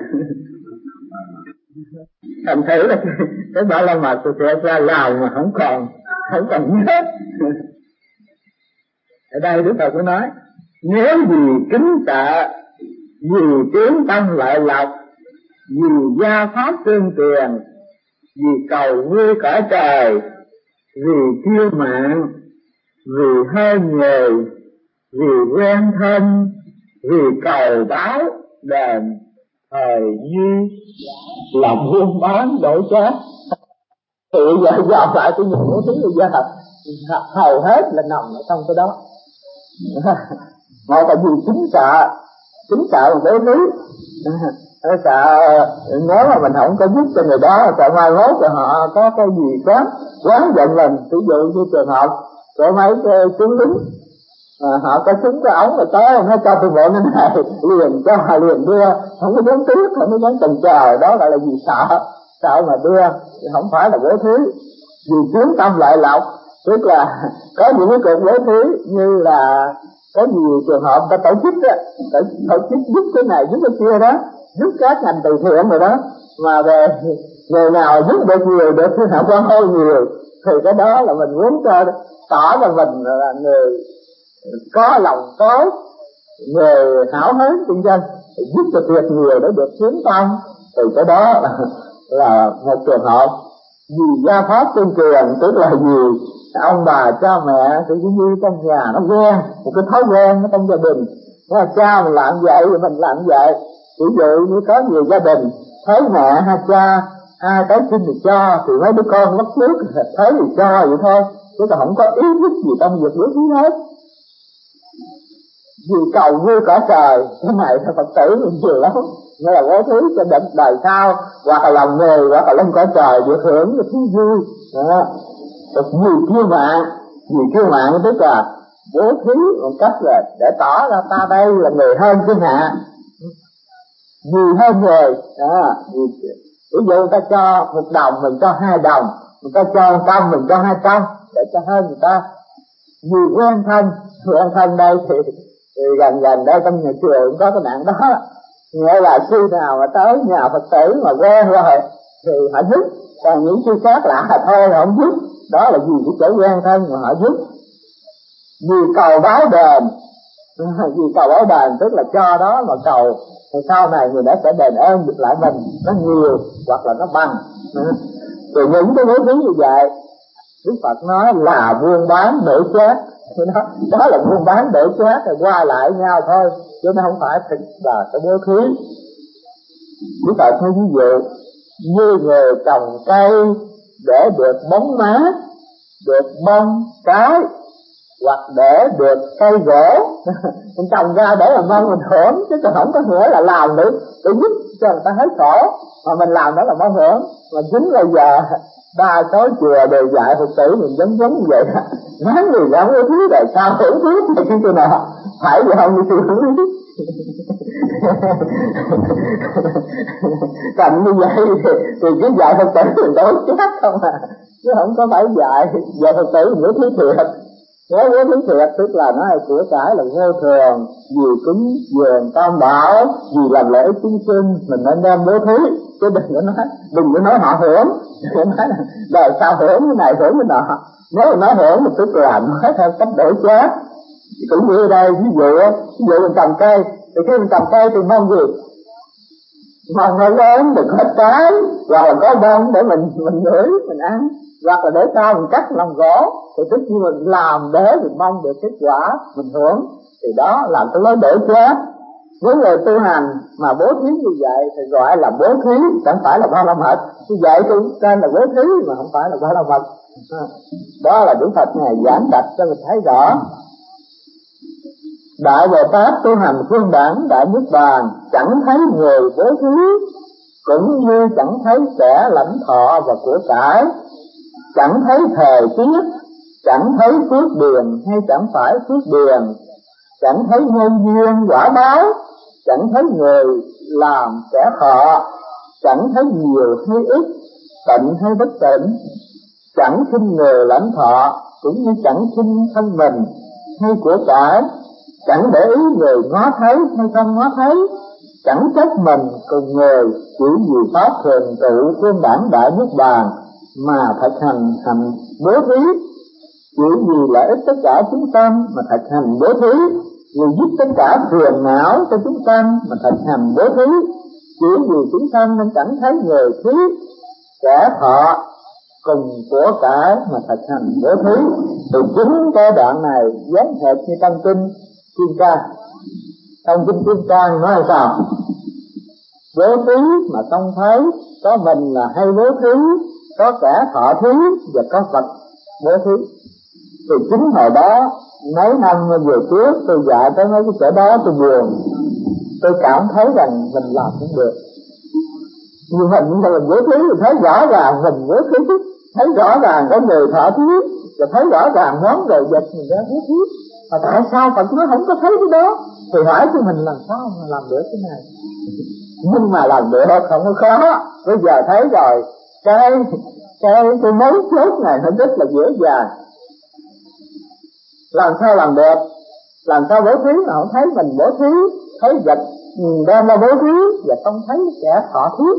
Thành thử là cái ba la mật tôi sẽ ra làm mà không còn không còn nhớ. Ở đây Đức Phật mới nói, nếu vì kính tạ, vì tiếng tâm lợi lộc, vì gia pháp tương tiền, vì cầu vui cõi trời, vì kiêu mạn, vì hơn người, vì quen thân, vì cầu báo đền thời duy, là buôn bán đổi chát. Thì giờ dò lại cái những bố thí bây giờ hầu hết là nằm ở trong cái đó. Một là vì chính sợ, chính sợ một bố thí, sợ nếu mà mình không có giúp cho người đó, sợ mai mốt rồi họ có cái gì quán quán giận mình. Ví dụ như trường hợp có mấy cái súng lính, à, họ có súng cái ống rồi tới nó cho tôi bộ cái này liền cho liền đưa, không có dám tiếc, không có dám chần chờ. Đó gọi là vì sợ, sợ mà đưa, không phải là bố thí. Vì tiếng tâm lợi lộc, tức là có những cái cuộc bố thí như là có nhiều trường hợp ta tổ chức á, tổ, tổ chức giúp cái này giúp cái kia đó, giúp các ngành từ thiện rồi đó, mà về người nào giúp được nhiều được thì họ quan hô nhiều, thì cái đó là mình muốn cho tỏ ra mình là người có lòng tốt, người hảo hứng tinh dân, giúp cho việc nhiều để được tiến tâm, thì cái đó là, là một trường hợp. Vì gia pháp tương truyền, tức là vì ông bà cha mẹ thì như trong nhà nó quen một cái thói quen ở trong gia đình, nó cha mình làm vậy thì mình làm vậy. Ví dụ như có nhiều gia đình thấy mẹ hay cha ai tới xin thì cho, thì mấy đứa con lấp nước thấy thì cho vậy thôi, chứ còn không có ý thức gì trong việc bố thí hết. Vì cầu vui cõi trời, cái này là Phật tử mình nhiều lắm, nghĩa là bố thí cho định đời sau, hoặc là lòng người, hoặc là lên cõi trời được hưởng cái thú vui. Đó. Vì kiêu mạn, vì kiêu mạn tức là bố thí một cách là để tỏ ra ta đây là người hơn thiên hạ, vì hơn người. Đó. Ví dụ người ta cho một đồng mình cho hai đồng, người ta cho một trăm mình cho hai trăm để cho hơn người ta. Vì quen thân, quen thân đây thì, thì gần gần đây trong nhà chùa cũng có cái nạn đó, Nghĩa là sư nào mà tới nhà Phật tử mà quen rồi thì họ giúp, còn những sư khác lạ thôi họ không giúp. Đó là vì cái chỗ quen thân mà họ giúp. Vì cầu báo đền, vì cầu báo đền tức là cho đó mà cầu thì sau này người đó sẽ đền ơn được lại mình, nó nhiều hoặc là nó bằng. Rồi những cái bố thí như vậy Đức Phật nói là buôn bán đổi chác. Đó, đó là buôn bán đổi chác rồi qua lại nhau thôi, chứ nó không phải thực là cái bố thí. Đức Phật nói ví dụ như người trồng cây để được bóng mát, được bông trái, hoặc để được cây gỗ. Mình trồng ra để mà mong mình hưởng, chứ còn không có nghĩa là làm để để giúp cho người ta hết khổ, mà mình làm đó là mong hưởng. Mà chính là giờ đa số chùa đều dạy Phật tử mình giống giống như vậy. Nói gì làm cái thứ này sao hưởng thứ này cái kia nọ, phải vậy không? Như sự hưởng thứ thành như vậy thì, thì cứ dạy Phật tử mình đối chết không à, chứ không có phải dạy dạy Phật tử mình thí thiệt. Nếu bố thí thiệt tức là nó là của cải là vô thường, vì cúng dường tam bảo, vì làm lễ chúng sinh mình nên đem bố thí, chứ đừng có nói đừng có nói họ hưởng, đừng có nói là đời sao hưởng cái này hưởng cái nọ. Nếu mà nói hưởng thì tức là nói theo cách đổi chác. Cũng như ở đây ví dụ ví dụ mình trồng cây thì khi mình trồng cây thì mong gì? Mong nó lớn được hết trái, hoặc là có bông để mình mình ngửi mình ăn, hoặc là để sao mình cắt làm gỗ, thì tức như mình làm để mình mong được kết quả mình hưởng, thì đó làm cái lối đổi chác. Với người tu hành mà bố thí như vậy thì gọi là bố thí, chẳng phải là ba la mật. Như vậy cũng tên là bố thí mà không phải là ba la mật. Đó là Đức Phật Ngài giảng đặt cho mình thấy rõ. Đại Bồ Tát tu hành phương bản đại niết bàn, chẳng thấy người bố thí, cũng như chẳng thấy kẻ lãnh thọ và của cải, chẳng thấy thời tiết, chẳng thấy phước điền hay chẳng phải phước điền, chẳng thấy nhân duyên quả báo, chẳng thấy người làm kẻ thọ, chẳng thấy nhiều hay ít, tịnh hay bất tịnh, chẳng khinh người lãnh thọ, cũng như chẳng khinh thân mình hay của cải, chẳng để ý người ngó thấy hay không ngó thấy, chẳng trách mình cùng người, chỉ vì pháp thường trụ phương bản đại niết bàn mà thực hành hành bố thí, chỉ vì lợi ích tất cả chúng sanh mà thực hành bố thí, vì giúp tất cả phiền não cho chúng sanh mà thực hành bố thí, chỉ vì chúng sanh nên chẳng thấy người thí, kẻ thọ cùng của cải mà thực hành bố thí. Từ chính cái đoạn này giống hệt như trong kinh Kim Cang. Trong kinh Kim Cang nói là sao? Bố thí mà không thấy, có mình là hay bố thí, có kẻ thọ thí và có Phật bố thí. Từ chính hồi đó mấy năm về trước tôi dạy tới mấy cái chỗ đó tôi buồn, tôi cảm thấy rằng mình làm không được. Nhưng mình mình bố thí thì thấy rõ ràng mình bố thí, thấy rõ ràng có người thọ thí, và thấy rõ ràng món đồ vật mình đã bố thí. Mà tại sao Phật nó không có thấy cái đó? Thì hỏi cho mình làm sao mà làm được cái này. Nhưng mà làm được không có khó. Bây giờ thấy rồi, cái cái cái mấu chốt này nó rất là dễ dàng. Làm sao làm được? Làm sao bố thí mà không thấy mình bố thí, thấy vật đem ra bố thí và không thấy kẻ thọ thí.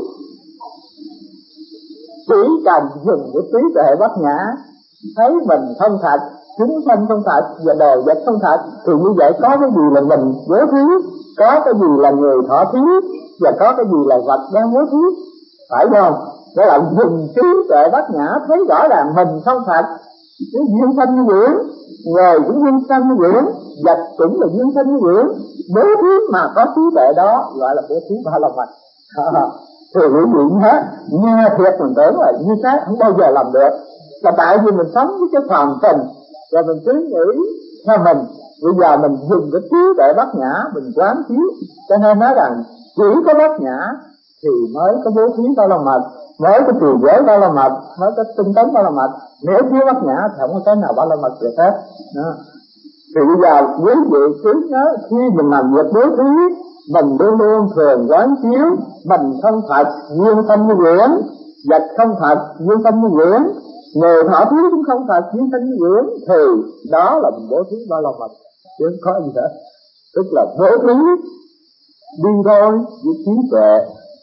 Chỉ cần dùng cái trí tuệ bát nhã, thấy mình không thật, chúng sanh không thật và đồ vật không thật, thì như vậy có cái gì là mình bố thí, có cái gì là người thọ thí, và có cái gì là vật đang bố thí, phải không? Đó là dùng trí tuệ bát nhã thấy rõ ràng mình không thật, cái duyên sanh như quyển, người cũng duyên sanh như quyển, vật cũng là duyên sanh như quyển, bố thí mà có trí tuệ đó gọi là bố thí ba la mật. Thì quý vị nhớ, nghe thiệt mình tưởng là như thế không bao giờ làm được, là tại vì mình sống với cái phàm tình và mình cứ nghĩ theo mình. Bây giờ mình dùng cái trí tuệ bát nhã mình quán chiếu, cho nên nói rằng chỉ có bát nhã thì mới có bố thí ba la mật, mới có trì giới ba la mật, mới có tinh tấn ba la mật. Nếu thiếu bát nhã thì không có cái nào ba la mật được hết. Đó. Thì bây giờ quý vị cứ nhớ, khi mình làm việc bố thí, mình luôn luôn thường quán chiếu mình không thật duyên sanh như quyển, vật không thật duyên sanh như quyển, người thọ thí cũng không thật duyên sanh như quyển, thì đó là mình bố thí ba la mật, chứ không có gì nữa. Tức là bố thí đi đôi với trí tuệ.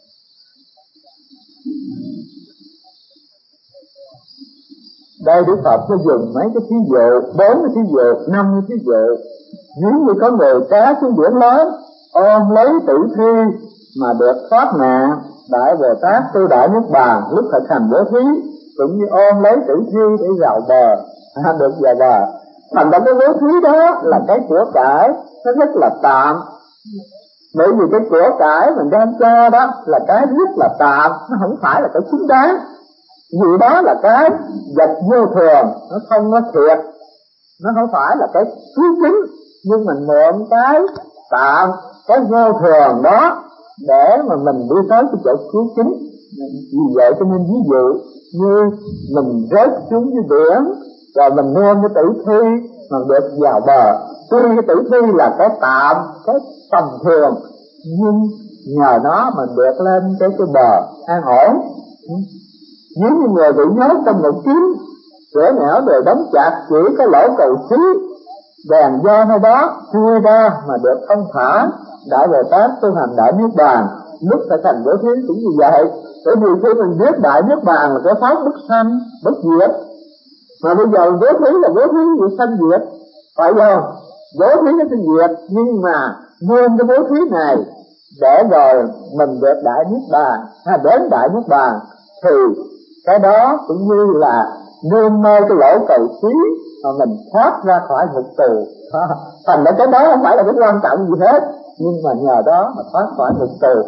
Đây Đức Phật nó dùng mấy cái thí dụ, bốn cái thí dụ, năm cái thí dụ. Nếu như có người cá xuống biển lớn, ôm lấy tử thi mà được thoát nạn, Đại Bồ Tát Tu Đại Niết Bàn lúc thực hành bố thí cũng như ôm lấy tử thi để vào bờ, à, được vào bờ. Thành ra cái bố thí đó là cái của cải, nó rất là tạm. Bởi vì cái của cải mình đem cho đó là cái rất là tạm, nó không phải là cái chính đáng. Vì đó là cái vật vô thường, nó không có thiệt, nó không phải là cái thứ chính, nhưng mình mượn cái tạm, cái vô thường đó để mà mình đi tới cái chỗ cứu chính. Vì vậy cho nên ví dụ như mình rớt xuống dưới biển rồi mình nêm cái tử thi mà được vào bờ, tuy cái tử thi là cái tạm, cái tầm thường, nhưng nhờ nó mình được lên cái cái bờ an ổn. Nếu như người bị nhốt trong một kiếm cửa nẻo rồi đóng chặt, chỉ có lỗ cầu xí đèn do nơi đó chui ra mà được thông thả. Đại Bồ Tát tu hành Đại Niết Bàn lúc phải thành bố thí cũng như vậy. Bởi vì khi mình biết Đại Niết Bàn là cái pháp bất sanh bất diệt, mà bây giờ bố thí là bố thí gì sanh diệt, phải không? Bố thí nó sanh diệt, nhưng mà nguyên cái bố thí này để rồi mình được Đại Niết Bàn hay đến Đại Niết Bàn thì cái đó cũng như là nương mơ cái lỗ cầu xí mà mình thoát ra khỏi ngục tù. Thành ra cái đó không phải là cái quan trọng gì hết, nhưng mà nhờ đó mà thoát khỏi ngục tù.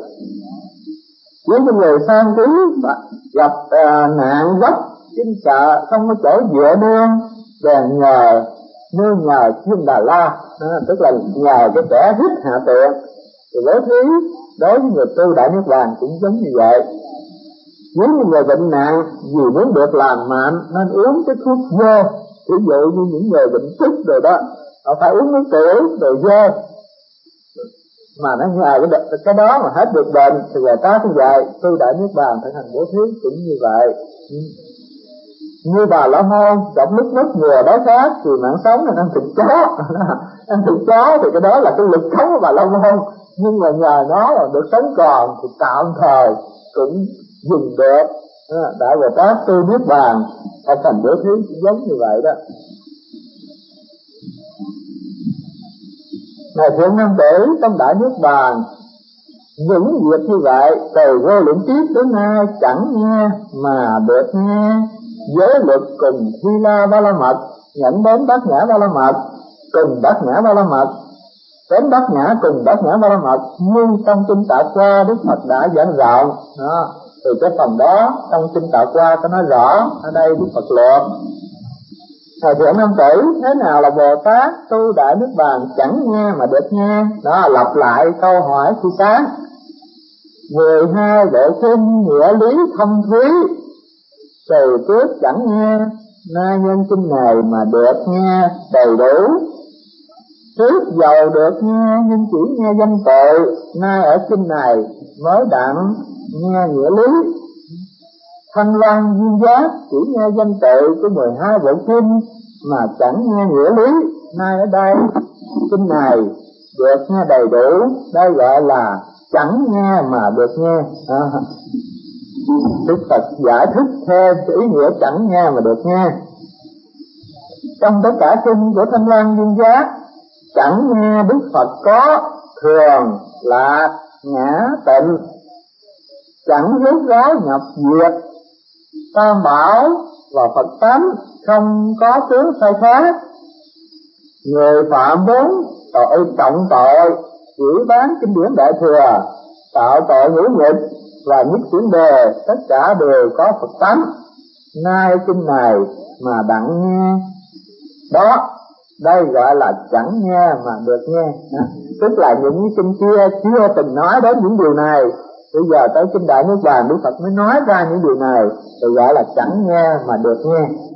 Với những người sang quý gặp uh, nạn gấp kinh sợ không có chỗ dựa nương, bèn nhờ nương nhờ Chim Đà La, à, tức là nhờ cái kẻ hít hạ tiện. Thì bố thí đối với người tu Đại Niết Bàn cũng giống như vậy. Nếu như người bệnh nặng vì muốn được làm mạnh nên uống cái thuốc dơ, ví dụ như những người bệnh tức rồi đó, họ phải uống nước tiểu rồi dơ, mà nó nhờ cái, cái đó mà hết được bệnh. Thì người ta cũng vậy, tu Đại Niết Bàn phải thành bố thí cũng như vậy. Như Bà La Môn gặp nước mất mùa đói khát thì mạng sống là ăn thịt chó ăn thịt chó thì cái đó là cái lực sống của Bà La Môn, nhưng mà nhờ nó là được sống còn thì tạm thời cũng dùng được. Đại Bồ Tát Tu Niết Bàn phải thành bố thí cũng giống như vậy đó. Ngài Thượng Nam Tử trong Đại Niết Bàn những việc như vậy từ vô lượng kiếp đến nay chẳng nghe mà được nghe. Giới luật cùng Thi La Ba La Mật nhận đến Bát Nhã Ba La Mật, cùng Bát Nhã Ba La Mật đến Bát Nhã cùng Bát Nhã Ba La Mật, nhưng trong kinh Tạo Qua Đức Phật đã giảng rộng đó. Thì cái phần đó trong kinh Tạo Qua có nói rõ, ở đây Đức Phật luận. Thầy Thượng Nam Tử, thế nào là Bồ Tát tu Đại Niết Bàn chẳng nghe mà được nghe? Đó, lặp lại câu hỏi khi sáng. Mười hai bộ kinh nghĩa lý thâm thúy, từ trước chẳng nghe, nay nhân kinh này mà được nghe đầy đủ. Trước giàu được nghe nhưng chỉ nghe danh tự, nay ở kinh này mới đặng nghe nghĩa lý. Thanh Văn Duyên Giác chỉ nghe danh tự của mười hai bộ kinh mà chẳng nghe nghĩa lý, nay ở đây kinh này được nghe đầy đủ, đây gọi là chẳng nghe mà được nghe. À, Đức Phật giải thích thêm cái ý nghĩa chẳng nghe mà được nghe. Trong tất cả kinh của Thanh Văn Duyên Giác, chẳng nghe Đức Phật có thường, lạc, ngã, tịnh, chẳng rốt ráo nhập diệt, tam bảo và Phật tánh không có tướng sai khác. Người phạm bốn tội trọng tội, chửi báng kinh điển Đại Thừa, tạo tội ngũ nghịch và nhất chuyển đề, tất cả đều có Phật tánh. Nay kinh này mà đặng nghe đó, đây gọi là chẳng nghe mà được nghe. Tức là những kinh kia chưa từng nói đến những điều này, bây giờ tới kinh Đại Niết Bàn Đức Phật mới nói ra những điều này, thì gọi là chẳng nghe mà được nghe.